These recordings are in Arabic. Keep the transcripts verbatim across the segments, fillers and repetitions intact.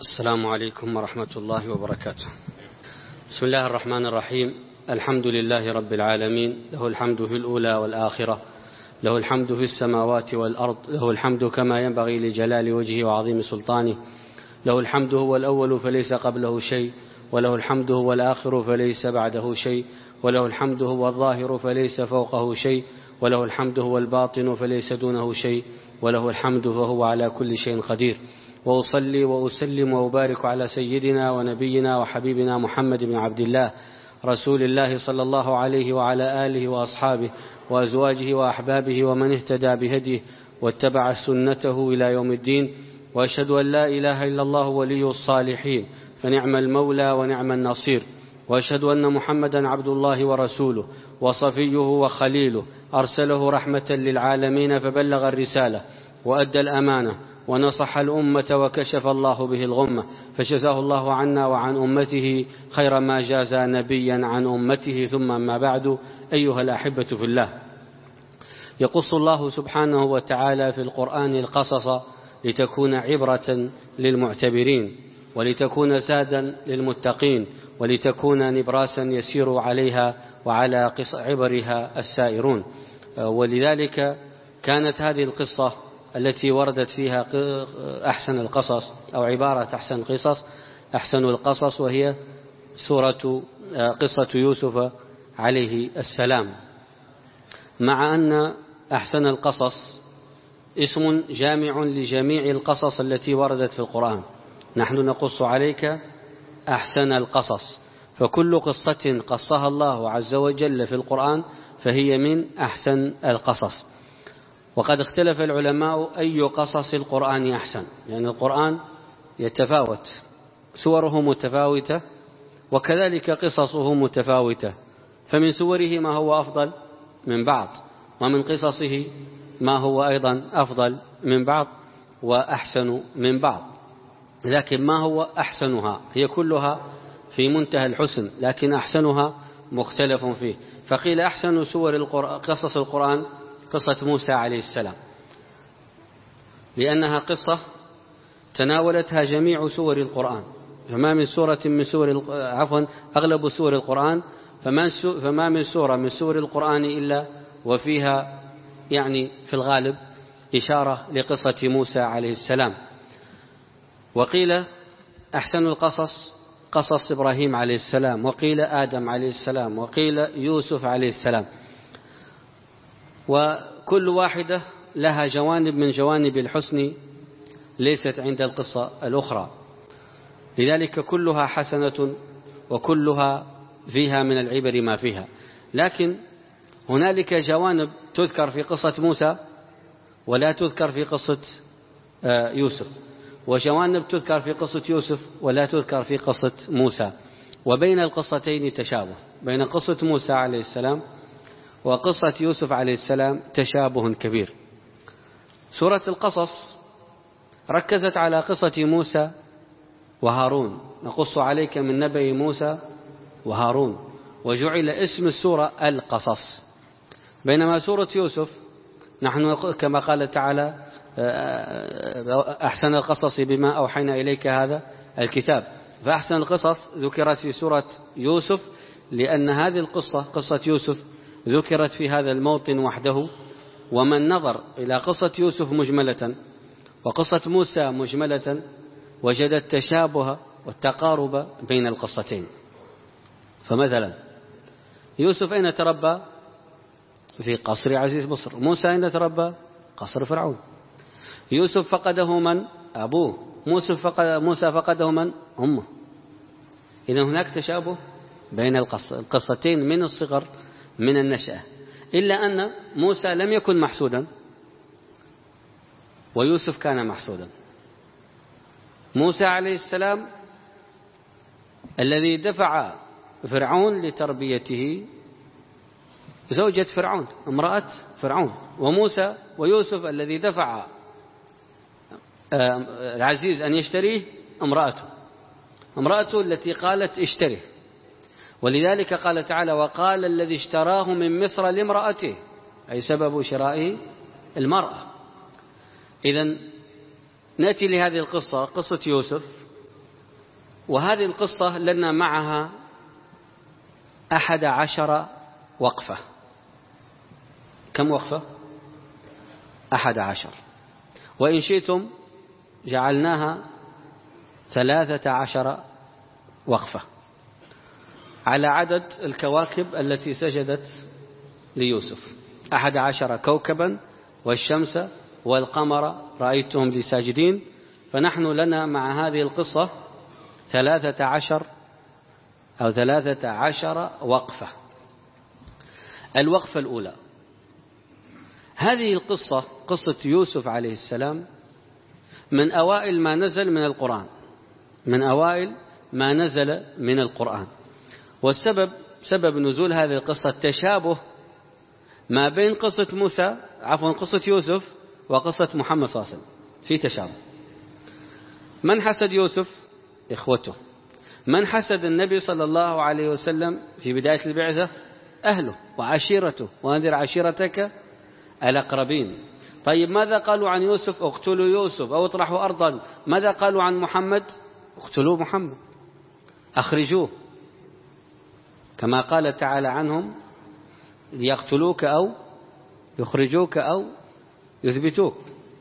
السلام عليكم ورحمة الله وبركاته. بسم الله الرحمن الرحيم. الحمد لله رب العالمين، له الحمد في الأولى والآخرة، له الحمد في السماوات والأرض، له الحمد كما ينبغي لجلال وجهه وعظيم سلطانه، له الحمد هو الأول فليس قبله شيء، وله الحمد هو الآخر فليس بعده شيء، وله الحمد هو الظاهر فليس فوقه شيء، وله الحمد هو الباطن فليس دونه شيء، وله الحمد فهو على كل شيء قدير. وأصلي وأسلم وأبارك على سيدنا ونبينا وحبيبنا محمد بن عبد الله رسول الله صلى الله عليه وعلى آله وأصحابه وأزواجه وأحبابه ومن اهتدى بهديه واتبع سنته إلى يوم الدين. وأشهد أن لا إله إلا الله ولي الصالحين، فنعم المولى ونعم النصير. وأشهد أن محمدا عبد الله ورسوله وصفيه وخليله، أرسله رحمة للعالمين فبلغ الرسالة وأدى الأمانة ونصح الأمة وكشف الله به الغمة، فجزاه الله عنا وعن أمته خير ما جاز نبيا عن أمته. ثم ما بعد، أيها الأحبة في الله، يقص الله سبحانه وتعالى في القرآن القصص لتكون عبرة للمعتبرين، ولتكون زادا للمتقين، ولتكون نبراسا يسير عليها وعلى عبرها السائرون. ولذلك كانت هذه القصة التي وردت فيها أحسن القصص أو عبارة أحسن القصص أحسن القصص وهي سورة قصة يوسف عليه السلام، مع أن أحسن القصص اسم جامع لجميع القصص التي وردت في القرآن. نحن نقص عليك أحسن القصص، فكل قصة قصها الله عز وجل في القرآن فهي من أحسن القصص. وقد اختلف العلماء أي قصص القرآن أحسن، لأن القرآن يتفاوت، سوره متفاوتة وكذلك قصصه متفاوتة، فمن سوره ما هو أفضل من بعض، ومن قصصه ما هو أيضا أفضل من بعض وأحسن من بعض. لكن ما هو أحسنها؟ هي كلها في منتهى الحسن، لكن أحسنها مختلف فيه. فقيل أحسن سور القرآن قصص القرآن قصة موسى عليه السلام، لأنها قصة تناولتها جميع سور القرآن، فما من سورة من سور عفوا أغلب سور القرآن فما من سورة من سور القرآن إلا وفيها يعني في الغالب إشارة لقصة موسى عليه السلام. وقيل أحسن القصص قصص إبراهيم عليه السلام، وقيل آدم عليه السلام، وقيل يوسف عليه السلام، وكل واحدة لها جوانب من جوانب الحسن ليست عند القصة الأخرى، لذلك كلها حسنة وكلها فيها من العبر ما فيها. لكن هنالك جوانب تذكر في قصة موسى ولا تذكر في قصة يوسف، وجوانب تذكر في قصة يوسف ولا تذكر في قصة موسى، وبين القصتين تشابه، بين قصة موسى عليه السلام وقصة يوسف عليه السلام تشابه كبير. سورة القصص ركزت على قصة موسى وهارون، نقص عليك من نبأ موسى وهارون، وجعل اسم السورة القصص. بينما سورة يوسف نحن كما قال تعالى أحسن القصص بما أوحينا إليك هذا الكتاب، فأحسن القصص ذكرت في سورة يوسف، لأن هذه القصة قصة يوسف ذكرت في هذا الموطن وحده. ومن نظر إلى قصة يوسف مجملة وقصة موسى مجملة وجد التشابه والتقارب بين القصتين. فمثلا يوسف أين تربى؟ في قصر عزيز مصر. موسى أين تربى؟ قصر فرعون. يوسف فقده من؟ أبوه. موسى فقد موسى فقده من؟ أمه. إذا هناك تشابه بين القصتين من الصغر من النشأة، إلا أن موسى لم يكن محسودا ويوسف كان محسودا. موسى عليه السلام الذي دفع فرعون لتربيته زوجة فرعون، امرأة فرعون، وموسى ويوسف الذي دفع العزيز أن يشتريه امرأته امرأته التي قالت اشتريه. ولذلك قال تعالى وقال الذي اشتراه من مصر لامرأته، أي سبب شرائه المرأة. إذن نأتي لهذه القصة، قصة يوسف، وهذه القصة لنا معها أحد عشر وقفة. كم وقفة؟ أحد عشر، وإن شئتم جعلناها ثلاثة عشر وقفة على عدد الكواكب التي سجدت ليوسف. أحد عشر كوكبا والشمس والقمر رأيتهم لي ساجدين. فنحن لنا مع هذه القصة ثلاثة عشر أو ثلاثة عشر وقفة. الوقفة الأولى، هذه القصة قصة يوسف عليه السلام من أوائل ما نزل من القرآن، من أوائل ما نزل من القرآن. والسبب سبب نزول هذه القصة تشابه ما بين قصة موسى عفوا قصة يوسف وقصة محمد صلى الله عليه وسلم، في تشابه. من حسد يوسف؟ إخوته. من حسد النبي صلى الله عليه وسلم في بداية البعثة؟ أهله وعشيرته، وأنذر عشيرتك الأقربين. طيب ماذا قالوا عن يوسف؟ اقتلوا يوسف أو اطرحوا أرضا. ماذا قالوا عن محمد؟ اقتلوا محمد، أخرجوه، كما قال تعالى عنهم ليقتلوك أو يخرجوك أو يثبتوك.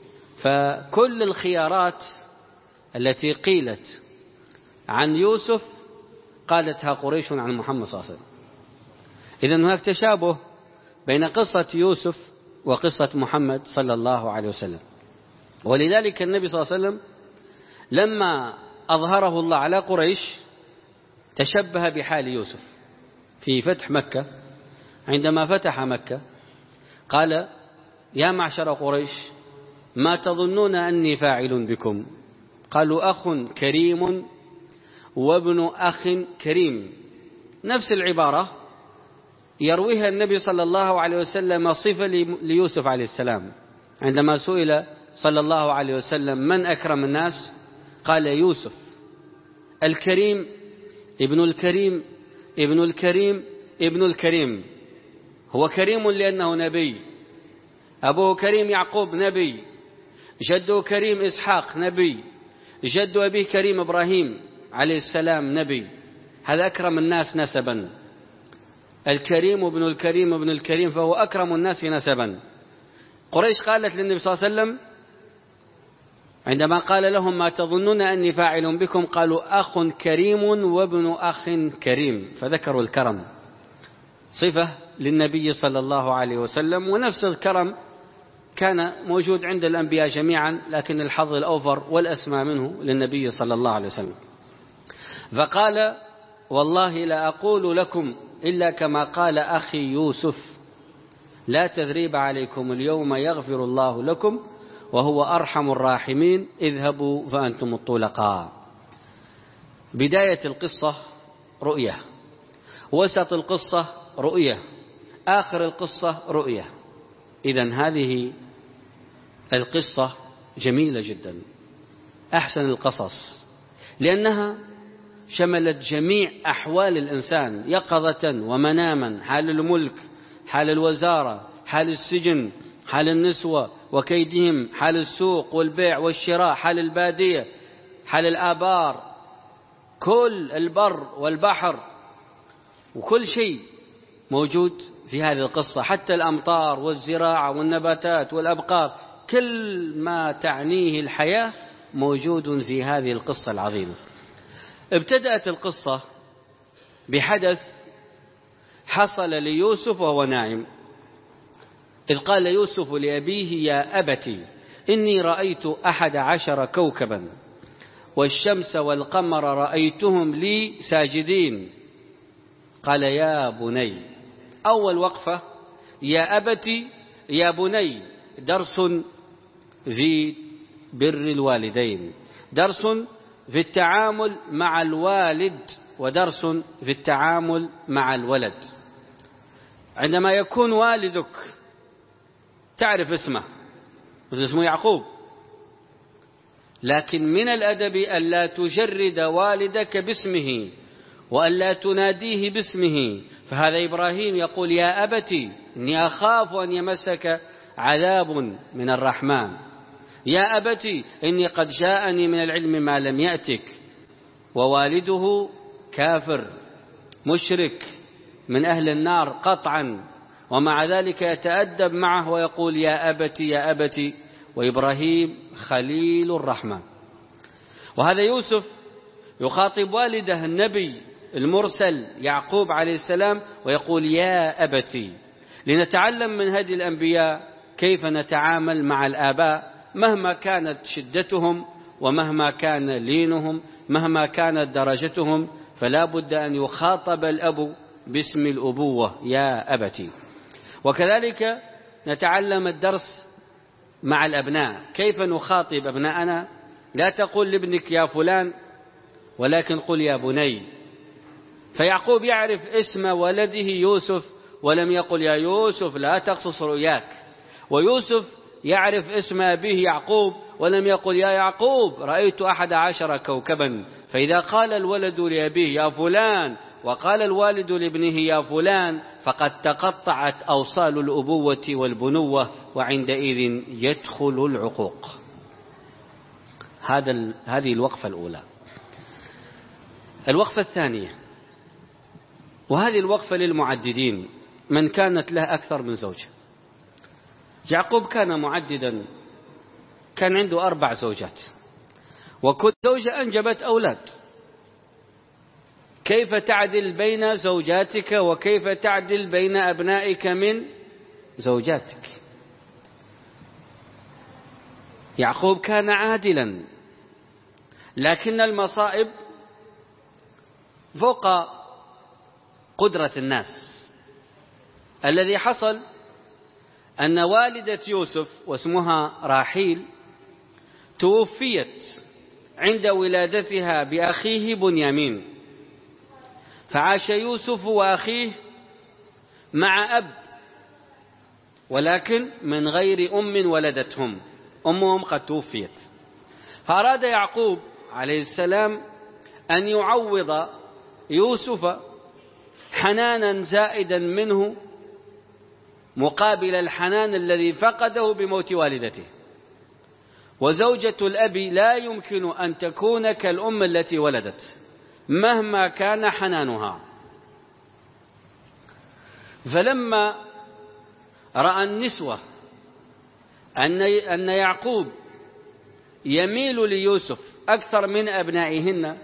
فكل الخيارات التي قيلت عن يوسف قالتها قريش عن محمد صلى الله عليه وسلم. إذن هناك تشابه بين قصة يوسف وقصة محمد صلى الله عليه وسلم. ولذلك النبي صلى الله عليه وسلم لما أظهره الله على قريش تشبه بحال يوسف في فتح مكة. عندما فتح مكة قال: يا معشر قريش ما تظنون أني فاعل بكم؟ قالوا: أخ كريم وابن أخ كريم. نفس العبارة يرويها النبي صلى الله عليه وسلم صفة ليوسف عليه السلام. عندما سئل صلى الله عليه وسلم من أكرم الناس قال: يوسف الكريم ابن الكريم ابن الكريم ابن الكريم. هو كريم لأنه نبي، أبوه كريم يعقوب نبي، جده كريم إسحاق نبي، جد أبيه كريم إبراهيم عليه السلام نبي. هذا أكرم الناس نسبا، الكريم ابن الكريم ابن الكريم، فهو أكرم الناس نسبا. قريش قالت للنبي صلى الله عليه وسلم عندما قال لهم ما تظنون أني فاعل بكم؟ قالوا: أخ كريم وابن أخ كريم، فذكروا الكرم صفة للنبي صلى الله عليه وسلم. ونفس الكرم كان موجود عند الأنبياء جميعا، لكن الحظ الأوفر والأسمى منه للنبي صلى الله عليه وسلم. فقال: والله لا أقول لكم إلا كما قال أخي يوسف، لا تثريب عليكم اليوم يغفر الله لكم وهو أرحم الراحمين، اذهبوا فأنتم الطلقاء. بداية القصة رؤية، وسط القصة رؤية، آخر القصة رؤية. إذن هذه القصة جميلة جدا، أحسن القصص، لأنها شملت جميع أحوال الإنسان يقظة ومناما، حال الملك، حال الوزارة، حال السجن، حال النسوة وكيدهم، حال السوق والبيع والشراء، حال البادية، حال الآبار، كل البر والبحر، وكل شيء موجود في هذه القصة، حتى الأمطار والزراعة والنباتات والأبقار، كل ما تعنيه الحياة موجود في هذه القصة العظيمة. ابتدأت القصة بحدث حصل ليوسف وهو نائم، إذ قال يوسف لأبيه: يا أبتي إني رأيت أحد عشر كوكبا والشمس والقمر رأيتهم لي ساجدين. قال: يا بني. أول وقفة يا أبتي يا بني، درس في بر الوالدين، درس في التعامل مع الوالد، ودرس في التعامل مع الولد. عندما يكون والدك تعرف اسمه، اسمه يعقوب، لكن من الأدب ألا تجرد والدك باسمه وألا تناديه باسمه. فهذا إبراهيم يقول: يا أبتي إني أخاف أن يمسك عذاب من الرحمن، يا أبتي إني قد جاءني من العلم ما لم يأتك. ووالده كافر مشرك من أهل النار قطعا، ومع ذلك يتأدب معه ويقول يا أبتي يا أبتي، وإبراهيم خليل الرحمن. وهذا يوسف يخاطب والده النبي المرسل يعقوب عليه السلام ويقول يا أبتي، لنتعلم من هدي الأنبياء كيف نتعامل مع الآباء مهما كانت شدتهم ومهما كان لينهم، مهما كانت درجتهم، فلا بد أن يخاطب الأب باسم الأبوة يا أبتي. وكذلك نتعلم الدرس مع الأبناء، كيف نخاطب أبناءنا. لا تقول لابنك يا فلان، ولكن قل يا بني. فيعقوب يعرف اسم ولده يوسف ولم يقل يا يوسف لا تقصص رؤياك، ويوسف يعرف اسم أبيه يعقوب ولم يقل يا يعقوب رأيت أحد عشر كوكبا. فإذا قال الولد لأبيه يا فلان وقال الوالد لابنه يا فلان فقد تقطعت أوصال الأبوة والبنوة، وعندئذ يدخل العقوق. هذا هذه الوقفة الأولى. الوقفة الثانية، وهذه الوقفة للمعددين، من كانت له أكثر من زوجة. يعقوب كان معددا، كان عنده أربع زوجات، وكل زوجة أنجبت أولاد. كيف تعدل بين زوجاتك وكيف تعدل بين أبنائك من زوجاتك؟ يعقوب كان عادلا، لكن المصائب فوق قدرة الناس. الذي حصل أن والدة يوسف واسمها راحيل توفيت عند ولادتها بأخيه بنيامين، فعاش يوسف وأخيه مع أب، ولكن من غير أم ولدتهم، أمهم قد توفيت. فأراد يعقوب عليه السلام أن يعوض يوسف حنانا زائدا منه مقابل الحنان الذي فقده بموت والدته. وزوجة الأب لا يمكن أن تكون كالأم التي ولدت مهما كان حنانها. فلما رأى النسوة أن أن يعقوب يميل ليوسف أكثر من أبنائهن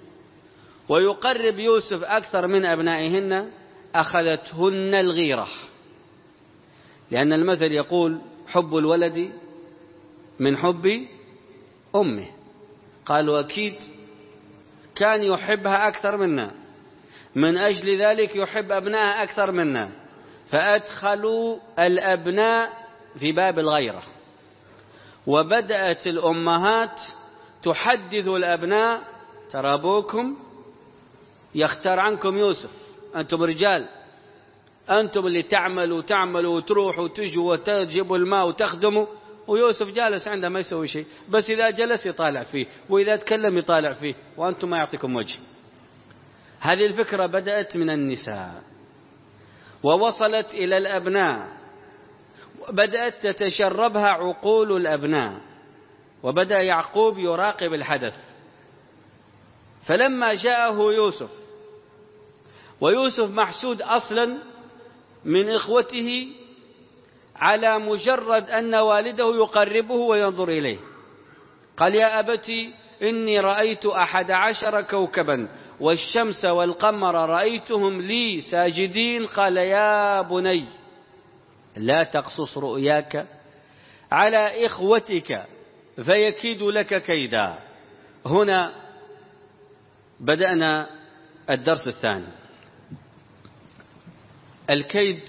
ويقرب يوسف أكثر من أبنائهن، أخذتهن الغيرة، لأن المثل يقول حب الولد من حب أمه. قالوا أكيد كان يحبها أكثر منا، من أجل ذلك يحب أبنائها أكثر منا، فأدخلوا الأبناء في باب الغيرة. وبدأت الأمهات تحدث الأبناء ترى أبوكم يختار عنكم يوسف، أنتم رجال، أنتم اللي تعملوا تعملوا وتروحوا وتجوا وتجيبوا الماء وتخدموا، ويوسف جالس عنده ما يسوي شيء، بس إذا جلس يطالع فيه وإذا تكلم يطالع فيه وأنتم ما يعطيكم وجه. هذه الفكرة بدأت من النساء ووصلت إلى الأبناء، وبدأت تتشربها عقول الأبناء، وبدأ يعقوب يراقب الحدث. فلما جاءه يوسف، ويوسف محسود أصلا من إخوته على مجرد أن والده يقربه وينظر إليه، قال يا أبتي إني رأيت أحد عشر كوكبا والشمس والقمر رأيتهم لي ساجدين. قال يا بني لا تقصص رؤياك على إخوتك فيكيد لك كيدا. هنا بدأنا الدرس الثاني. الكيد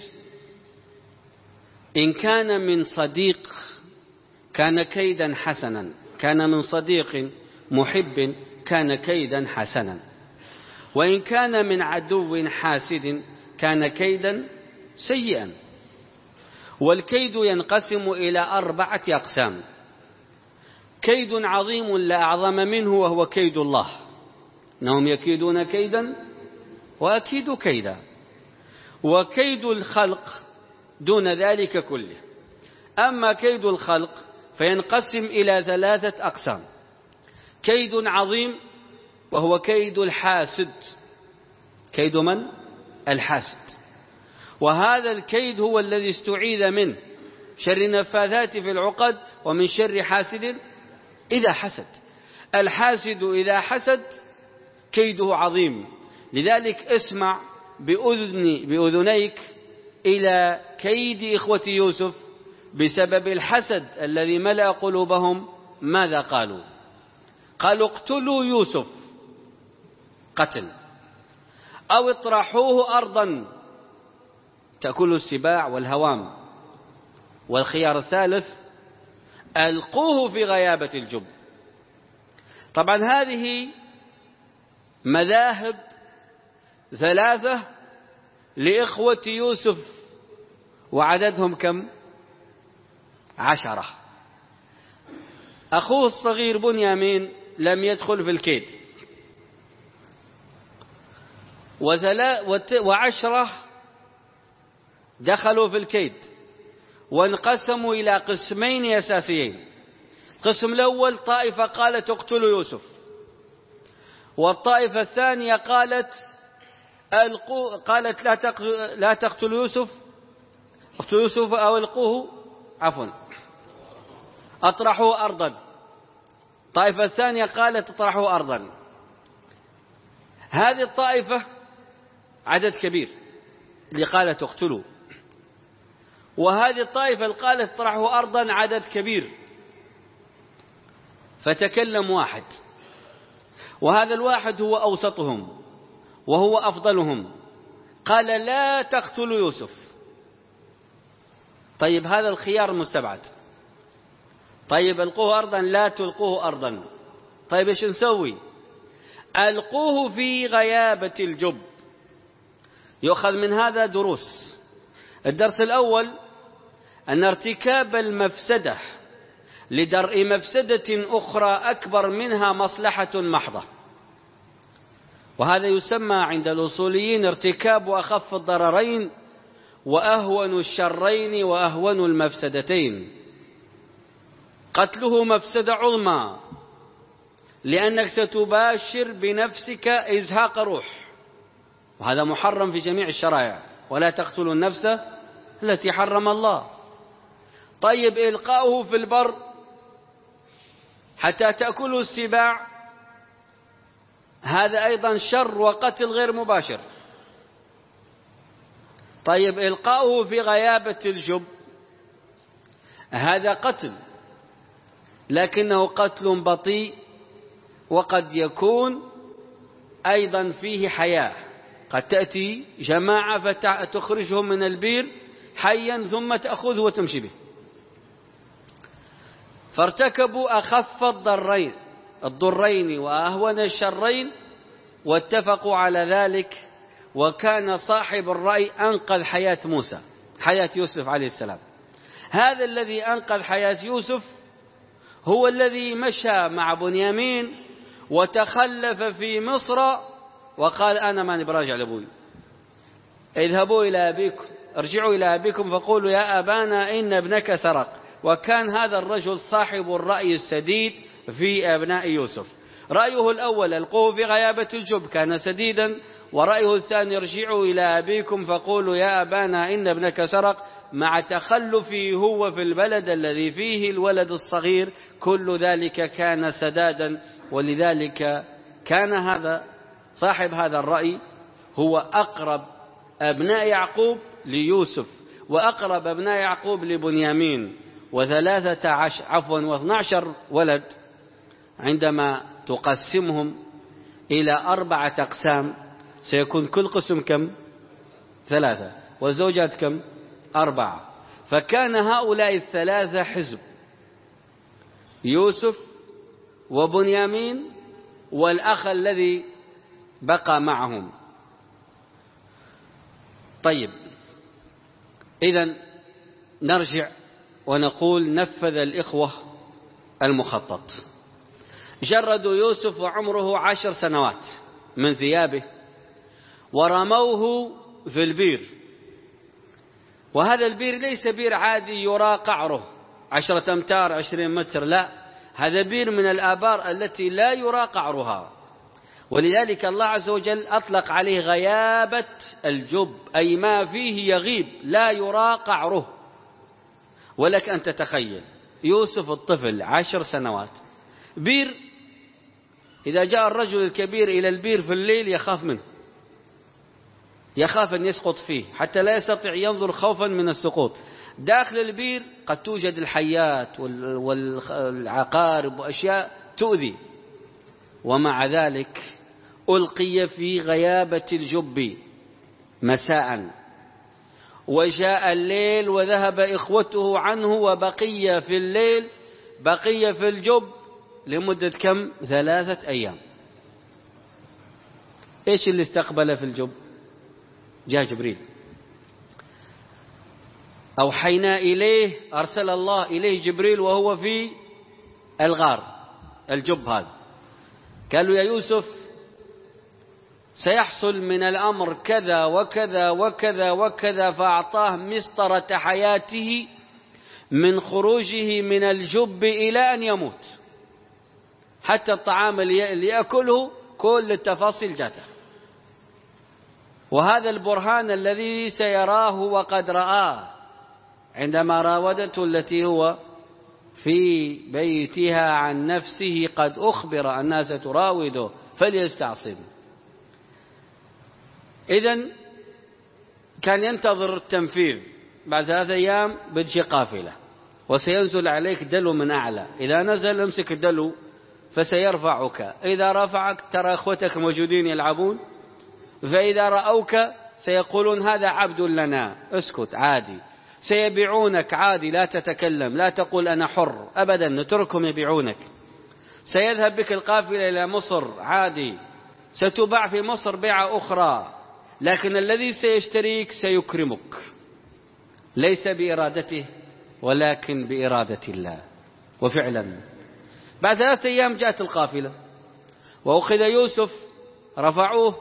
إن كان من صديق كان كيدا حسنا، كان من صديق محب كان كيدا حسنا، وإن كان من عدو حاسد كان كيدا سيئا. والكيد ينقسم إلى أربعة أقسام: كيد عظيم لا أعظم منه وهو كيد الله، إنهم يكيدون كيدا وأكيد كيدا. وكيد الخلق دون ذلك كله. أما كيد الخلق فينقسم إلى ثلاثة أقسام: كيد عظيم وهو كيد الحاسد. كيد من؟ الحاسد. وهذا الكيد هو الذي استعيذ منه شر النفاثات في العقد ومن شر حاسد إذا حسد. الحاسد إذا حسد كيده عظيم. لذلك اسمع بأذن بأذنيك إلى كيد إخوة يوسف بسبب الحسد الذي ملأ قلوبهم. ماذا قالوا؟ قالوا اقتلوا يوسف قتل أو اطرحوه أرضا تأكل السباع والهوام. والخيار الثالث ألقوه في غيابة الجب. طبعا هذه مذاهب ثلاثة لإخوة يوسف، وعددهم كم؟ عشرة. أخوه الصغير بنيامين لم يدخل في الكيد، وعشرة دخلوا في الكيد وانقسموا إلى قسمين أساسيين. القسم الأول طائفة قالت اقتلوا يوسف، والطائفة الثانية قالت ألقوا قالت لا تقتلوا لا تقتلوا يوسف اقتلوا يوسف أو ألقوه عفوا أطرحوه أرضا. الطائفة الثانية قالت اطرحوه أرضا. هذه الطائفة عدد كبير اللي قالت اقتلوا، وهذه الطائفة اللي قالت اطرحوه أرضا عدد كبير. فتكلم واحد، وهذا الواحد هو أوسطهم وهو أفضلهم، قال لا تقتلوا يوسف. طيب هذا الخيار مستبعد. طيب ألقوه أرضا، لا تلقوه أرضا. طيب إيش نسوي؟ ألقوه في غيابة الجب. يؤخذ من هذا دروس. الدرس الأول أن ارتكاب المفسدة لدرء مفسدة أخرى أكبر منها مصلحة محضة، وهذا يسمى عند الأصوليين ارتكاب أخف الضررين وأهون الشرين وأهون المفسدتين. قتله مفسدة عظمى لأنك ستباشر بنفسك إزهاق روح، وهذا محرم في جميع الشرائع، ولا تقتلوا النفس التي حرم الله. طيب إلقاؤه في البر حتى تأكله السباع، هذا أيضا شر وقتل غير مباشر. طيب إلقاؤه في غيابة الجب، هذا قتل لكنه قتل بطيء، وقد يكون أيضا فيه حياة. قد تأتي جماعة فتخرجهم من البير حيا ثم تأخذه وتمشي به. فارتكبوا أخف الضرين الضرين وأهون الشرين واتفقوا على ذلك. وكان صاحب الرأي أنقذ حياة موسى حياة يوسف عليه السلام. هذا الذي أنقذ حياة يوسف هو الذي مشى مع بنيامين وتخلف في مصر وقال أنا ماني براجع لأبوي. اذهبوا إلى أبيكم ارجعوا إلى أبيكم فقولوا يا أبانا إن ابنك سرق. وكان هذا الرجل صاحب الرأي السديد في أبناء يوسف. رأيه الأول ألقوه في غيابة الجب كان سديدا، ورأيه الثاني ارجعوا إلى أبيكم فقولوا يا أبانا إن ابنك سرق، مع تخلفه هو في البلد الذي فيه الولد الصغير. كل ذلك كان سدادا، ولذلك كان هذا صاحب هذا الرأي هو أقرب أبناء يعقوب ليوسف وأقرب أبناء يعقوب لبنيامين. وثلاثة عشر عفوا واثنى عشر ولد عندما تقسمهم إلى أربعة أقسام سيكون كل قسم كم؟ ثلاثة، والزوجات كم؟ أربعة. فكان هؤلاء الثلاثة حزب: يوسف وبنيامين والأخ الذي بقى معهم. طيب إذن نرجع ونقول نفذ الإخوة المخطط. جردوا يوسف وعمره عشر سنوات من ثيابه ورموه في البير. وهذا البير ليس بير عادي يرى قعره عشرة أمتار عشرين متر، لا، هذا بير من الآبار التي لا يرى قعرها. ولذلك الله عز وجل أطلق عليه غيابة الجب، أي ما فيه يغيب لا يرى قعره. ولك أن تتخيل يوسف الطفل عشر سنوات، بير، إذا جاء الرجل الكبير إلى البير في الليل يخاف منه، يخاف أن يسقط فيه حتى لا يستطيع ينظر خوفا من السقوط. داخل البير قد توجد الحيات والعقارب وأشياء تؤذي، ومع ذلك ألقي في غيابة الجب مساء، وجاء الليل وذهب إخوته عنه، وبقي في الليل بقي في الجب لمدة كم؟ ثلاثة أيام. إيش اللي استقبل في الجب؟ جاء جبريل، أوحينا إليه، أرسل الله إليه جبريل وهو في الغار الجب هذا، قالوا يا يوسف سيحصل من الأمر كذا وكذا وكذا وكذا، فأعطاه مسطرة حياته من خروجه من الجب إلى أن يموت، حتى الطعام اللي يأكله كل التفاصيل جاته. وهذا البرهان الذي سيراه وقد رآه عندما راودته التي هو في بيتها عن نفسه، قد أخبر أنها ستراوده فليستعصم. إذن كان ينتظر التنفيذ، بعد ثلاثة أيام بتجي قافلة وسينزل عليك دلو من أعلى، إذا نزل امسك الدلو فسيرفعك، إذا رفعك ترى أخوتك موجودين يلعبون، فإذا رأوك سيقولون هذا عبد لنا، اسكت عادي، سيبيعونك عادي، لا تتكلم، لا تقول أنا حر أبدا، نتركهم يبيعونك. سيذهب بك القافلة إلى مصر عادي، ستباع في مصر بيعة أخرى، لكن الذي سيشتريك سيكرمك، ليس بإرادته ولكن بإرادة الله. وفعلا بعد ثلاثة أيام جاءت القافلة وأخذ يوسف، رفعوه،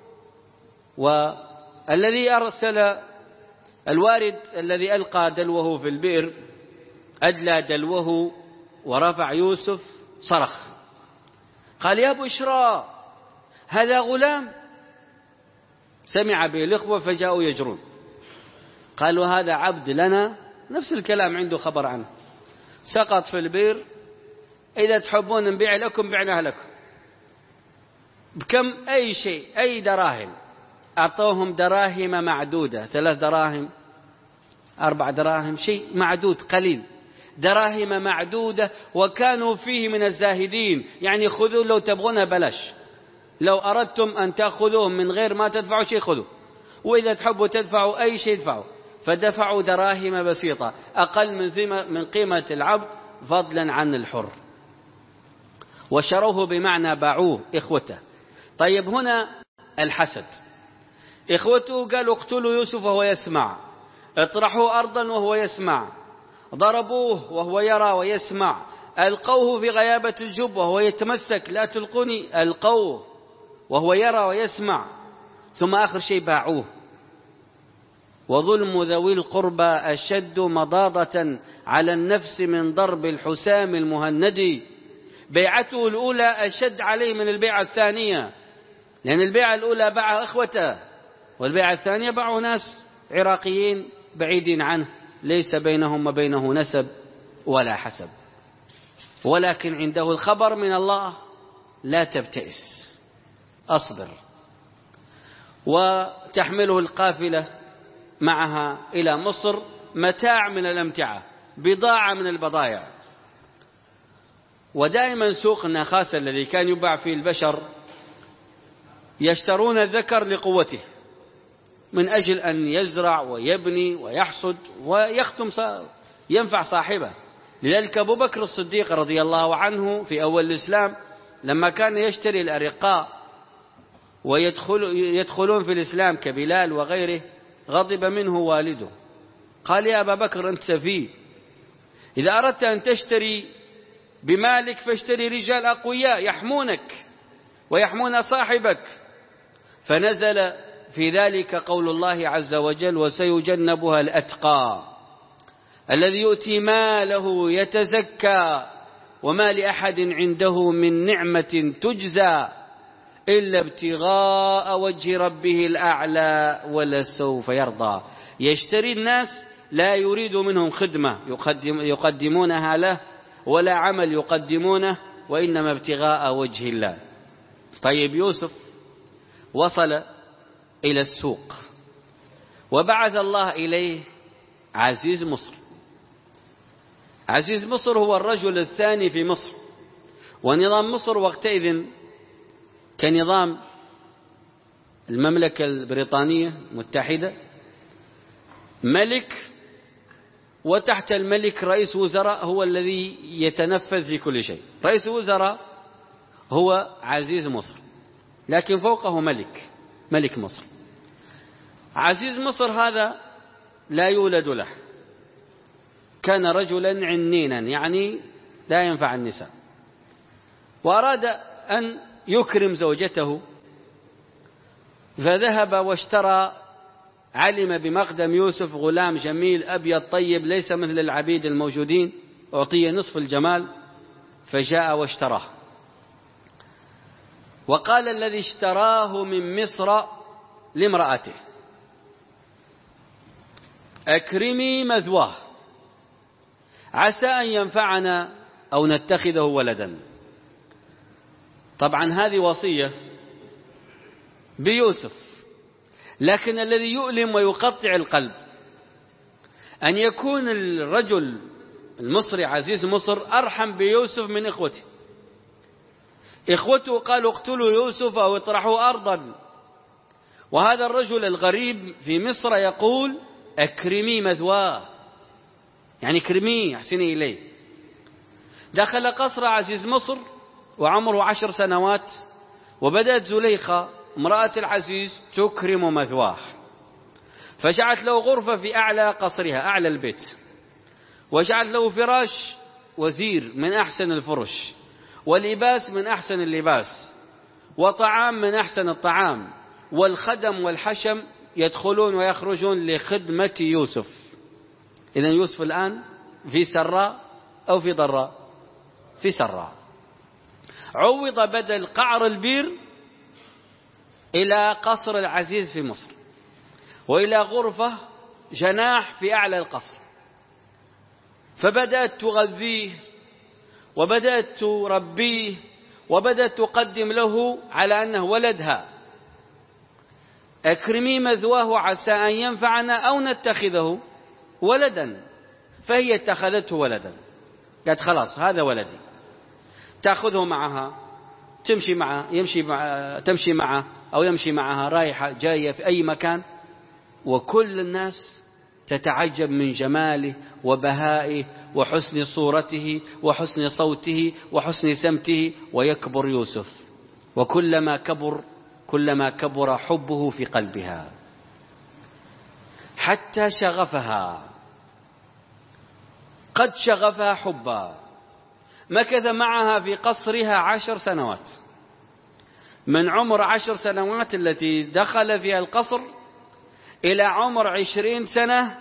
والذي أرسل الوارد الذي ألقى دلوه في البئر أدلى دلوه ورفع يوسف، صرخ قال يا بشرى هذا غلام. سمع به الإخوة فجاءوا يجرون، قالوا هذا عبد لنا، نفس الكلام عنده خبر عنه، سقط في البئر، إذا تحبون نبيع لكم بعناه لكم بكم؟ أي شيء، أي دراهم. أعطوهم دراهم معدودة، ثلاث دراهم، أربع دراهم، شيء معدود قليل، دراهم معدودة. وكانوا فيه من الزاهدين، يعني خذوا لو تبغونها بلاش، لو أردتم أن تأخذوه من غير ما تدفعوا شيء خذوا، وإذا تحبوا تدفعوا أي شيء دفعوا. فدفعوا دراهم بسيطة أقل من من قيمة العبد فضلا عن الحر، وشروه بمعنى باعوه إخوته. طيب هنا الحسد، إخوته قالوا اقتلوا يوسف وهو يسمع، اطرحوه أرضا وهو يسمع، ضربوه وهو يرى ويسمع، ألقوه في غيابة الجب وهو يتمسك، لا تلقوني، ألقوه وهو يرى ويسمع، ثم آخر شيء باعوه. وظلم ذوي القربى أشد مضاضة على النفس من ضرب الحسام المهندي. بيعته الأولى أشد عليه من البيعة الثانية، لأن البيعة الأولى باع إخوته، والبيعة الثانية باعوا ناس عراقيين بعيدين عنه، ليس بينهم وبينه نسب ولا حسب، ولكن عنده الخبر من الله، لا تبتئس، أصبر. وتحمله القافلة معها إلى مصر متاع من الأمتعة، بضاعة من البضائع. ودائما سوق النخاس الذي كان يباع فيه البشر يشترون الذكر لقوته، من أجل أن يزرع ويبني ويحصد ويختم ينفع صاحبه. لذلك أبو بكر الصديق رضي الله عنه في أول الإسلام لما كان يشتري الأرقاء ويدخلون في الإسلام كبلال وغيره، غضب منه والده، قال يا أبا بكر أنت سفيه، إذا أردت أن تشتري بمالك فاشتري رجال أقوياء يحمونك ويحمون صاحبك. فنزل في ذلك قول الله عز وجل وسيجنبها الأتقى الذي يؤتي ماله يتزكى وما لأحد عنده من نعمة تجزى إلا ابتغاء وجه ربه الأعلى ولسوف يرضى. يشتري الناس لا يريد منهم خدمة يقدم يقدمونها له ولا عمل يقدمونه، وإنما ابتغاء وجه الله. طيب يوسف وصل إلى السوق وبعث الله إليه عزيز مصر. عزيز مصر هو الرجل الثاني في مصر، ونظام مصر وقتئذ كنظام المملكة البريطانية المتحدة، ملك وتحت الملك رئيس وزراء هو الذي يتنفذ في كل شيء. رئيس وزراء هو عزيز مصر، لكن فوقه ملك، ملك مصر. عزيز مصر هذا لا يولد له، كان رجلا عنينا يعني لا ينفع النساء، وأراد أن يكرم زوجته، فذهب واشترى، علم بمقدم يوسف غلام جميل أبيض طيب ليس مثل العبيد الموجودين، أعطي نصف الجمال، فجاء واشتراه. وقال الذي اشتراه من مصر لامرأته: أكرمي مثواه عسى أن ينفعنا أو نتخذه ولدا. طبعا هذه وصية بيوسف، لكن الذي يؤلم ويقطع القلب أن يكون الرجل المصري عزيز مصر أرحم بيوسف من إخوته. إخوته قالوا: اقتلوا يوسف أو اطرحوا أرضا، وهذا الرجل الغريب في مصر يقول: أكرمي مثواه، يعني اكرميه، احسني إليه. دخل قصر عزيز مصر وعمره عشر سنوات، وبدأت زليخة امرأة العزيز تكرم مثواه، فجعلت له غرفة في أعلى قصرها، أعلى البيت، وجعلت له فراش وزير من أحسن الفرش، ولباس من أحسن اللباس، وطعام من أحسن الطعام، والخدم والحشم يدخلون ويخرجون لخدمة يوسف. إذن يوسف الآن في سراء أو في ضراء؟ في سراء. عوض بدل قعر البير إلى قصر العزيز في مصر، وإلى غرفة جناح في أعلى القصر، فبدأت تغذيه وبدأت تربيه وبدأت تقدم له على أنه ولدها. أكرمي مثواه عسى أن ينفعنا أو نتخذه ولدا، فهي اتخذته ولدا، قالت خلاص هذا ولدي. تأخذه معها، تمشي معه، يمشي مع تمشي معه أو يمشي معها، رايحة جاية في أي مكان، وكل الناس تتعجب من جماله وبهائه وحسن صورته وحسن صوته وحسن سمته. ويكبر يوسف، وكلما كبر كلما كبر حبه في قلبها، حتى شغفها، قد شغفها حبا. مكث معها في قصرها عشر سنوات، من عمر عشر سنوات التي دخل فيها القصر إلى عمر عشرين سنة،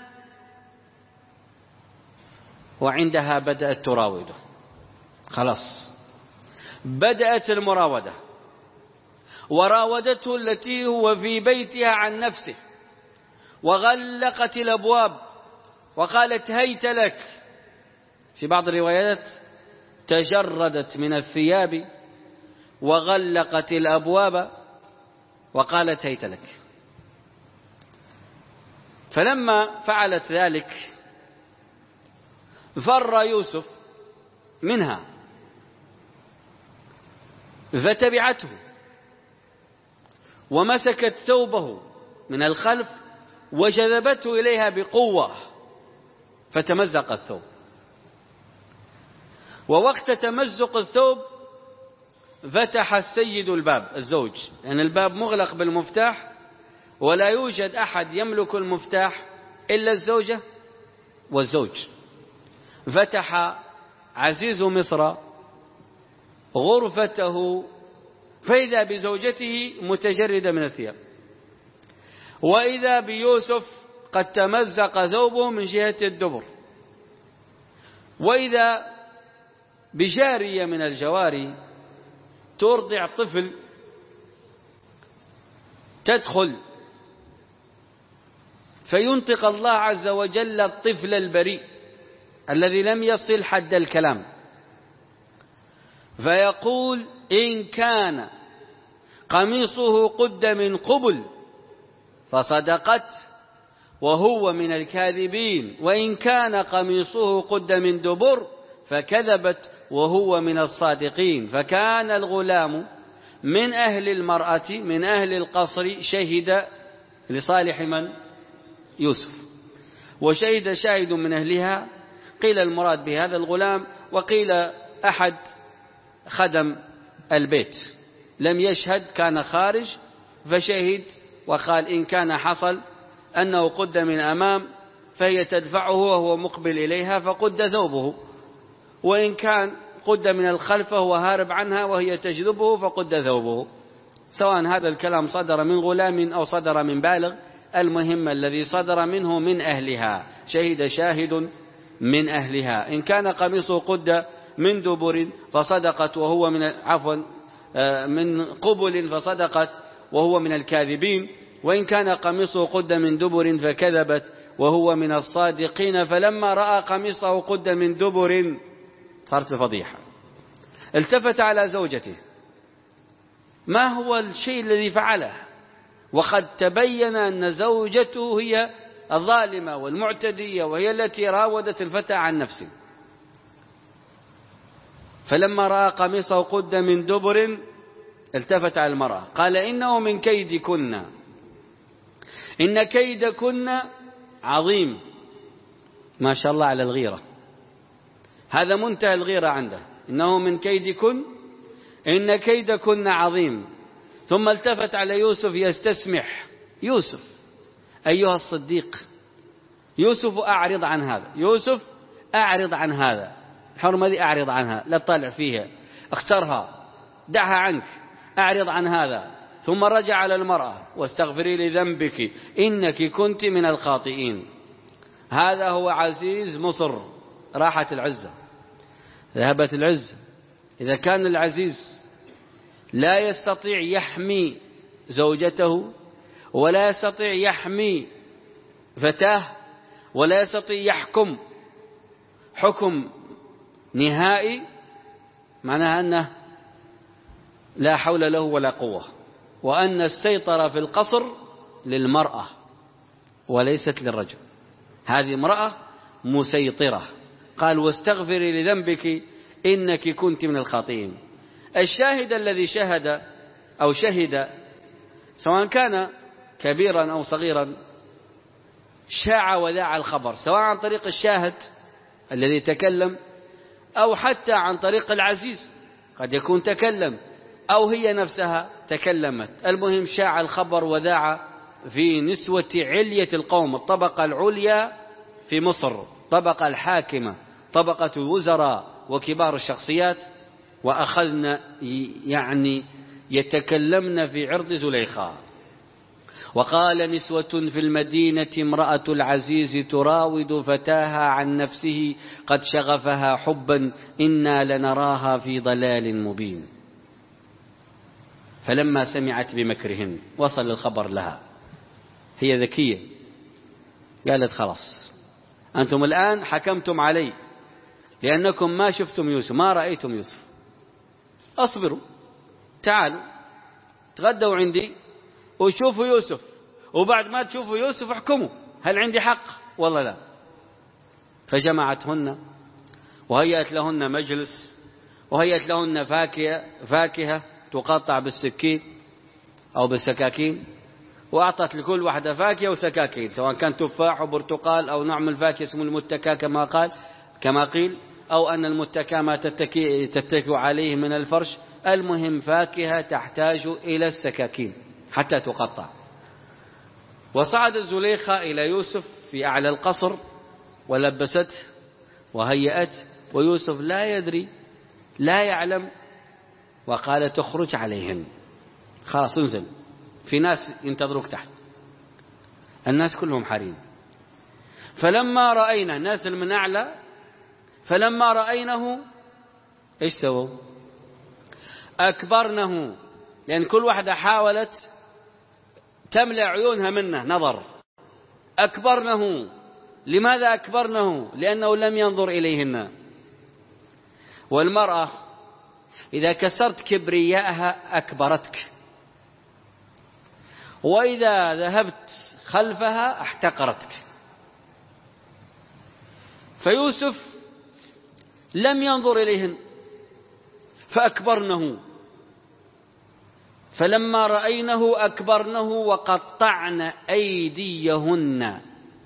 وعندها بدأت تراوده. خلاص بدأت المراودة، وراودته التي هو في بيتها عن نفسه، وغلقت الأبواب وقالت: هيت لك. في بعض الروايات تجردت من الثياب وغلقت الأبواب وقالت: هيت لك. فلما فعلت ذلك فر يوسف منها، فتبعته ومسكت ثوبه من الخلف وجذبته إليها بقوة، فتمزق الثوب. ووقت تمزق الثوب فتح السيد الباب، الزوج، لأن يعني الباب مغلق بالمفتاح ولا يوجد أحد يملك المفتاح إلا الزوجة والزوج. فتح عزيز مصر غرفته فإذا بزوجته متجردة من الثياب، وإذا بيوسف قد تمزق ثوبه من جهة الدبر، وإذا بجارية من الجواري ترضع طفل تدخل فينطق الله عز وجل الطفل البريء الذي لم يصل حد الكلام فيقول إن كان قميصه قد من قبل فصدقت وهو من الكاذبين وإن كان قميصه قد من دبر فكذبت وهو من الصادقين. فكان الغلام من أهل المرأة من أهل القصر شهد لصالح من؟ يوسف. وشهد شاهد من أهلها، قيل المراد بهذا الغلام وقيل أحد خدم البيت لم يشهد كان خارج فشهد وقال إن كان حصل أنه قد من أمام فهي تدفعه وهو مقبل إليها فقد ثوبه، وإن كان قد من الخلف فهو هارب عنها وهي تجذبه فقد ثوبه، سواء هذا الكلام صدر من غلام أو صدر من بالغ، المهم الذي صدر منه من أهلها. شهد شاهد من أهلها إن كان قميصه قد من دبر فصدقت وهو من عفوا من قبل فصدقت وهو من الكاذبين وإن كان قميصه قد من دبر فكذبت وهو من الصادقين. فلما رأى قميصه قد من دبر صارت الفضيحة، التفت على زوجته ما هو الشيء الذي فعله وقد تبين أن زوجته هي الظالمة والمعتدية وهي التي راودت الفتى عن نفسه. فلما رأى قميصه قد من دبر التفت على المرأة قال إنه من كيدكن إن كيدكن عظيم. ما شاء الله على الغيرة، هذا منتهى الغيرة عنده، إنه من كيدكن إن كيدكن عظيم. ثم التفت على يوسف يستسمح، يوسف أيها الصديق، يوسف أعرض عن هذا، يوسف أعرض عن هذا، الحرمة دي أعرض عنها لا تطالع فيها، اخترها دعها عنك، أعرض عن هذا. ثم رجع على المرأة واستغفري لذنبك إنك كنت من الخاطئين. هذا هو عزيز مصر، راحت العزة، ذهبت العزة. إذا كان العزيز لا يستطيع يحمي زوجته ولا يستطيع يحمي فتاه ولا يستطيع يحكم حكم نهائي، معناها أنه لا حول له ولا قوة، وأن السيطرة في القصر للمرأة وليست للرجل. هذه امرأة مسيطرة. قال واستغفري لذنبك إنك كنت من الخاطئين. الشاهد الذي شهد أو شهد سواء كان كبيرا أو صغيرا شاع وذاع الخبر، سواء عن طريق الشاهد الذي تكلم أو حتى عن طريق العزيز، قد يكون تكلم أو هي نفسها تكلمت، المهم شاع الخبر وذاع في نسوة علية القوم، الطبقة العليا في مصر، طبقة الحاكمة، طبقة الوزراء وكبار الشخصيات، وأخذن يعني يتكلمن في عرض زليخا. وقال نسوة في المدينة امرأة العزيز تراود فتاها عن نفسه قد شغفها حبا إنا لنراها في ضلال مبين. فلما سمعت بمكرهن وصل الخبر لها، هي ذكية، قالت خلاص أنتم الآن حكمتم علي لأنكم ما شفتم يوسف، ما رأيتم يوسف، أصبروا، تعالوا تغدوا عندي وشوفوا يوسف، وبعد ما تشوفوا يوسف احكموا هل عندي حق والله لا. فجمعتهن وهيأت لهن مجلس وهيأت لهن فاكهة, فاكهة تقطع بالسكين أو بالسكاكين، وأعطت لكل واحدة فاكهة وسكاكين، سواء كان تفاح وبرتقال أو نوع من الفاكهة اسمه المتكى كما قال كما قيل، أو أن المتكى ما تتكي, تتكي عليه من الفرش، المهم فاكهة تحتاج إلى السكاكين حتى تقطع. وصعد زليخة إلى يوسف في أعلى القصر ولبسته وهيأت، ويوسف لا يدري لا يعلم، وقال تخرج عليهن، خلاص انزل، في ناس ينتظروك تحت، الناس كلهم حريم. فلما رأينا الناس من أعلى، فلما رأينه إيش سووا؟ أكبرنه، لأن كل واحدة حاولت تملأ عيونها منه نظر. أكبرنه. لماذا أكبرنه؟ لأنه لم ينظر إليهن. والمرأة إذا كسرت كبرياءها أكبرتك، وإذا ذهبت خلفها احتقرتك. فيوسف لم ينظر إليهن فأكبرنه، فلما رأينه أكبرنه وقطعن أيديهن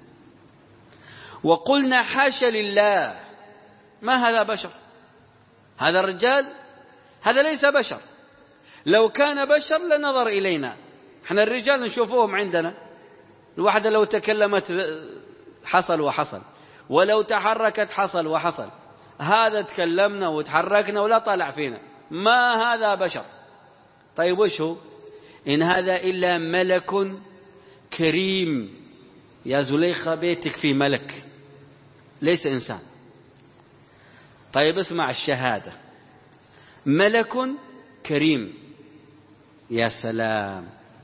وقلنا حاشا لله، ما هذا بشر، هذا الرجال هذا ليس بشر، لو كان بشر لنظر إلينا. احنا الرجال نشوفوهم عندنا، الواحدة لو تكلمت حصل وحصل، ولو تحركت حصل وحصل. هذا تكلمنا وتحركنا ولا طلع فينا، ما هذا بشر. طيب وش هو؟ إن هذا إلا ملك كريم. يا زليخة بيتك في ملك ليس إنسان. طيب اسمع الشهادة، ملك كريم. يا سلام.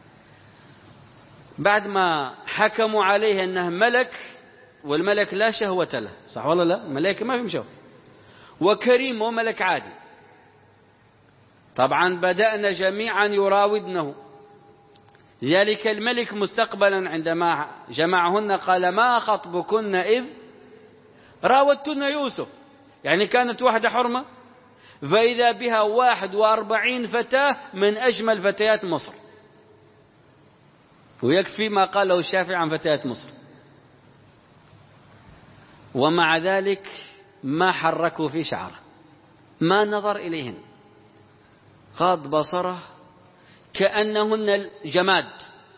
بعد ما حكموا عليه أنه ملك، والملك لا شهوة له، صح ولا لا؟ ملائكة ما فيهم شهوة. وكريم وملك عادي. طبعا بدأنا جميعا يراودنه. ذلك الملك مستقبلا عندما جمعهن قال ما خطبكن إذ راودتن يوسف، يعني كانت واحدة حرمة فإذا بها واحد وأربعين فتاة من أجمل فتيات مصر، ويكفي ما قاله الشافعي عن فتيات مصر. ومع ذلك ما حركوا في شعره، ما نظر إليهن، غض بصره كأنهن الجماد.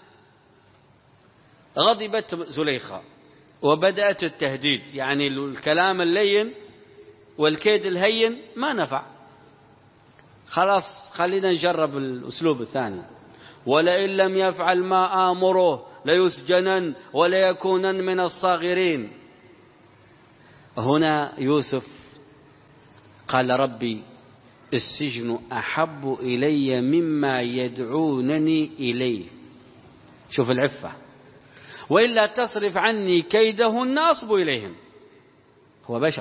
غضبت زليخة وبدأت التهديد، يعني الكلام اللين والكيد الهين ما نفع. خلاص خلينا نجرب الأسلوب الثاني. ولئن لم يفعل ما آمره ليسجنن وليكونن من الصاغرين. هنا يوسف قال ربي السجن أحب إلي مما يدعونني إليه. شوف العفة. وإلا تصرف عني كيدهن أصب إليهم. هو بشر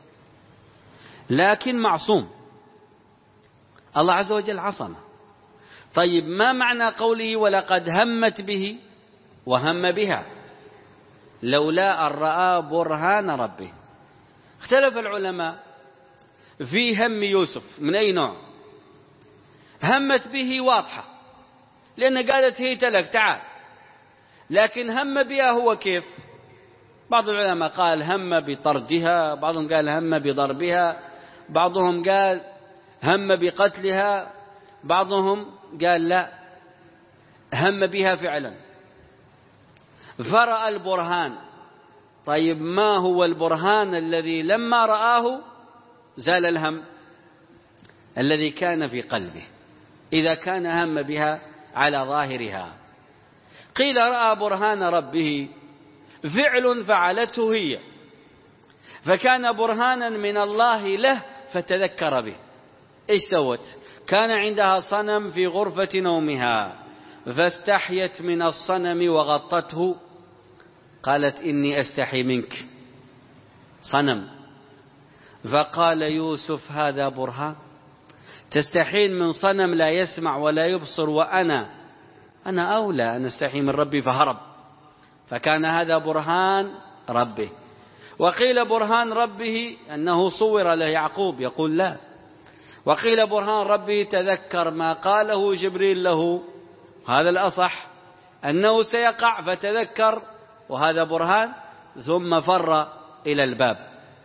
لكن معصوم، الله عز وجل عصمه. طيب ما معنى قوله ولقد همت به وهم بها لولا أن رأى برهان ربه؟ اختلف العلماء في هم يوسف من أي نوع. همت به واضحة لأن قالت هيت لك تعال، لكن هم بها هو كيف؟ بعض العلماء قال هم بطردها، بعضهم قال هم بضربها، بعضهم قال هم بقتلها، بعضهم قال لا هم بها فعلا. فرأى البرهان. طيب ما هو البرهان الذي لما رآه زال الهم الذي كان في قلبه إذا كان هم بها على ظاهرها؟ قيل رأى برهان ربه فعل فعلته هي، فكان برهانا من الله له فتذكر به. إيش سوت؟ كان عندها صنم في غرفة نومها فاستحيت من الصنم وغطته، قالت إني أستحي منك صنم. فقال يوسف هذا برهان؟ تستحين من صنم لا يسمع ولا يبصر وأنا أنا أولى أن أستحي من ربي، فهرب. فكان هذا برهان ربه. وقيل برهان ربه أنه صور له يعقوب، يقول لا. وقيل برهان ربه تذكر ما قاله جبريل له، هذا الأصح أنه سيقع فتذكر، وهذا برهان، ثم فر إلى الباب.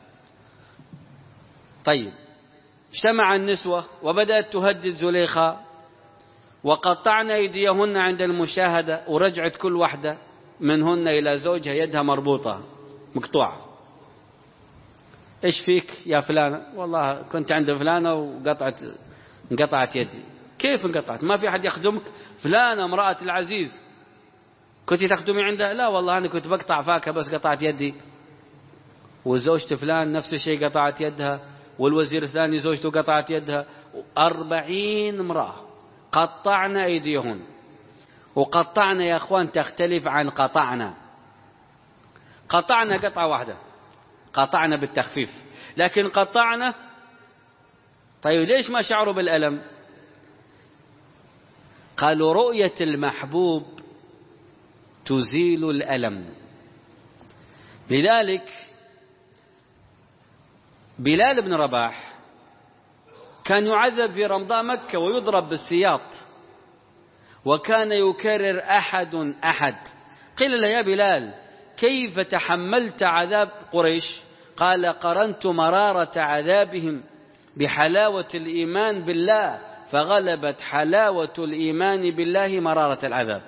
طيب اجتمع النسوة وبدأت تهدد زليخة وقطعن أيديهن عند المشاهدة، ورجعت كل واحدة منهن إلى زوجها يدها مربوطة مقطوعة. إيش فيك يا فلانة؟ والله كنت عند فلانة وقطعت انقطعت يدي. كيف انقطعت؟ ما في أحد يخدمك؟ فلانة امرأة العزيز كنت تخدمي عندها؟ لا والله أنا كنت بقطع فاكهة بس قطعت يدي. وزوجة فلان نفس الشيء قطعت يدها، والوزير الثاني زوجته قطعت يدها. أربعين امرأة قطعن أيديهن وقطعنا يا أخوان تختلف عن قطعنا. قطعنا قطعة واحدة، قطعنا بالتخفيف، لكن قطعنا. طيب ليش ما شعروا بالألم؟ قالوا رؤية المحبوب تزيل الألم. لذلك بلال بن رباح كان يعذب في رمضاء مكة ويضرب بالسياط، وكان يكرر أحد أحد. قيل له يا بلال كيف تحملت عذاب قريش؟ قال قرنت مرارة عذابهم بحلاوة الإيمان بالله، فغلبت حلاوة الإيمان بالله مرارة العذاب.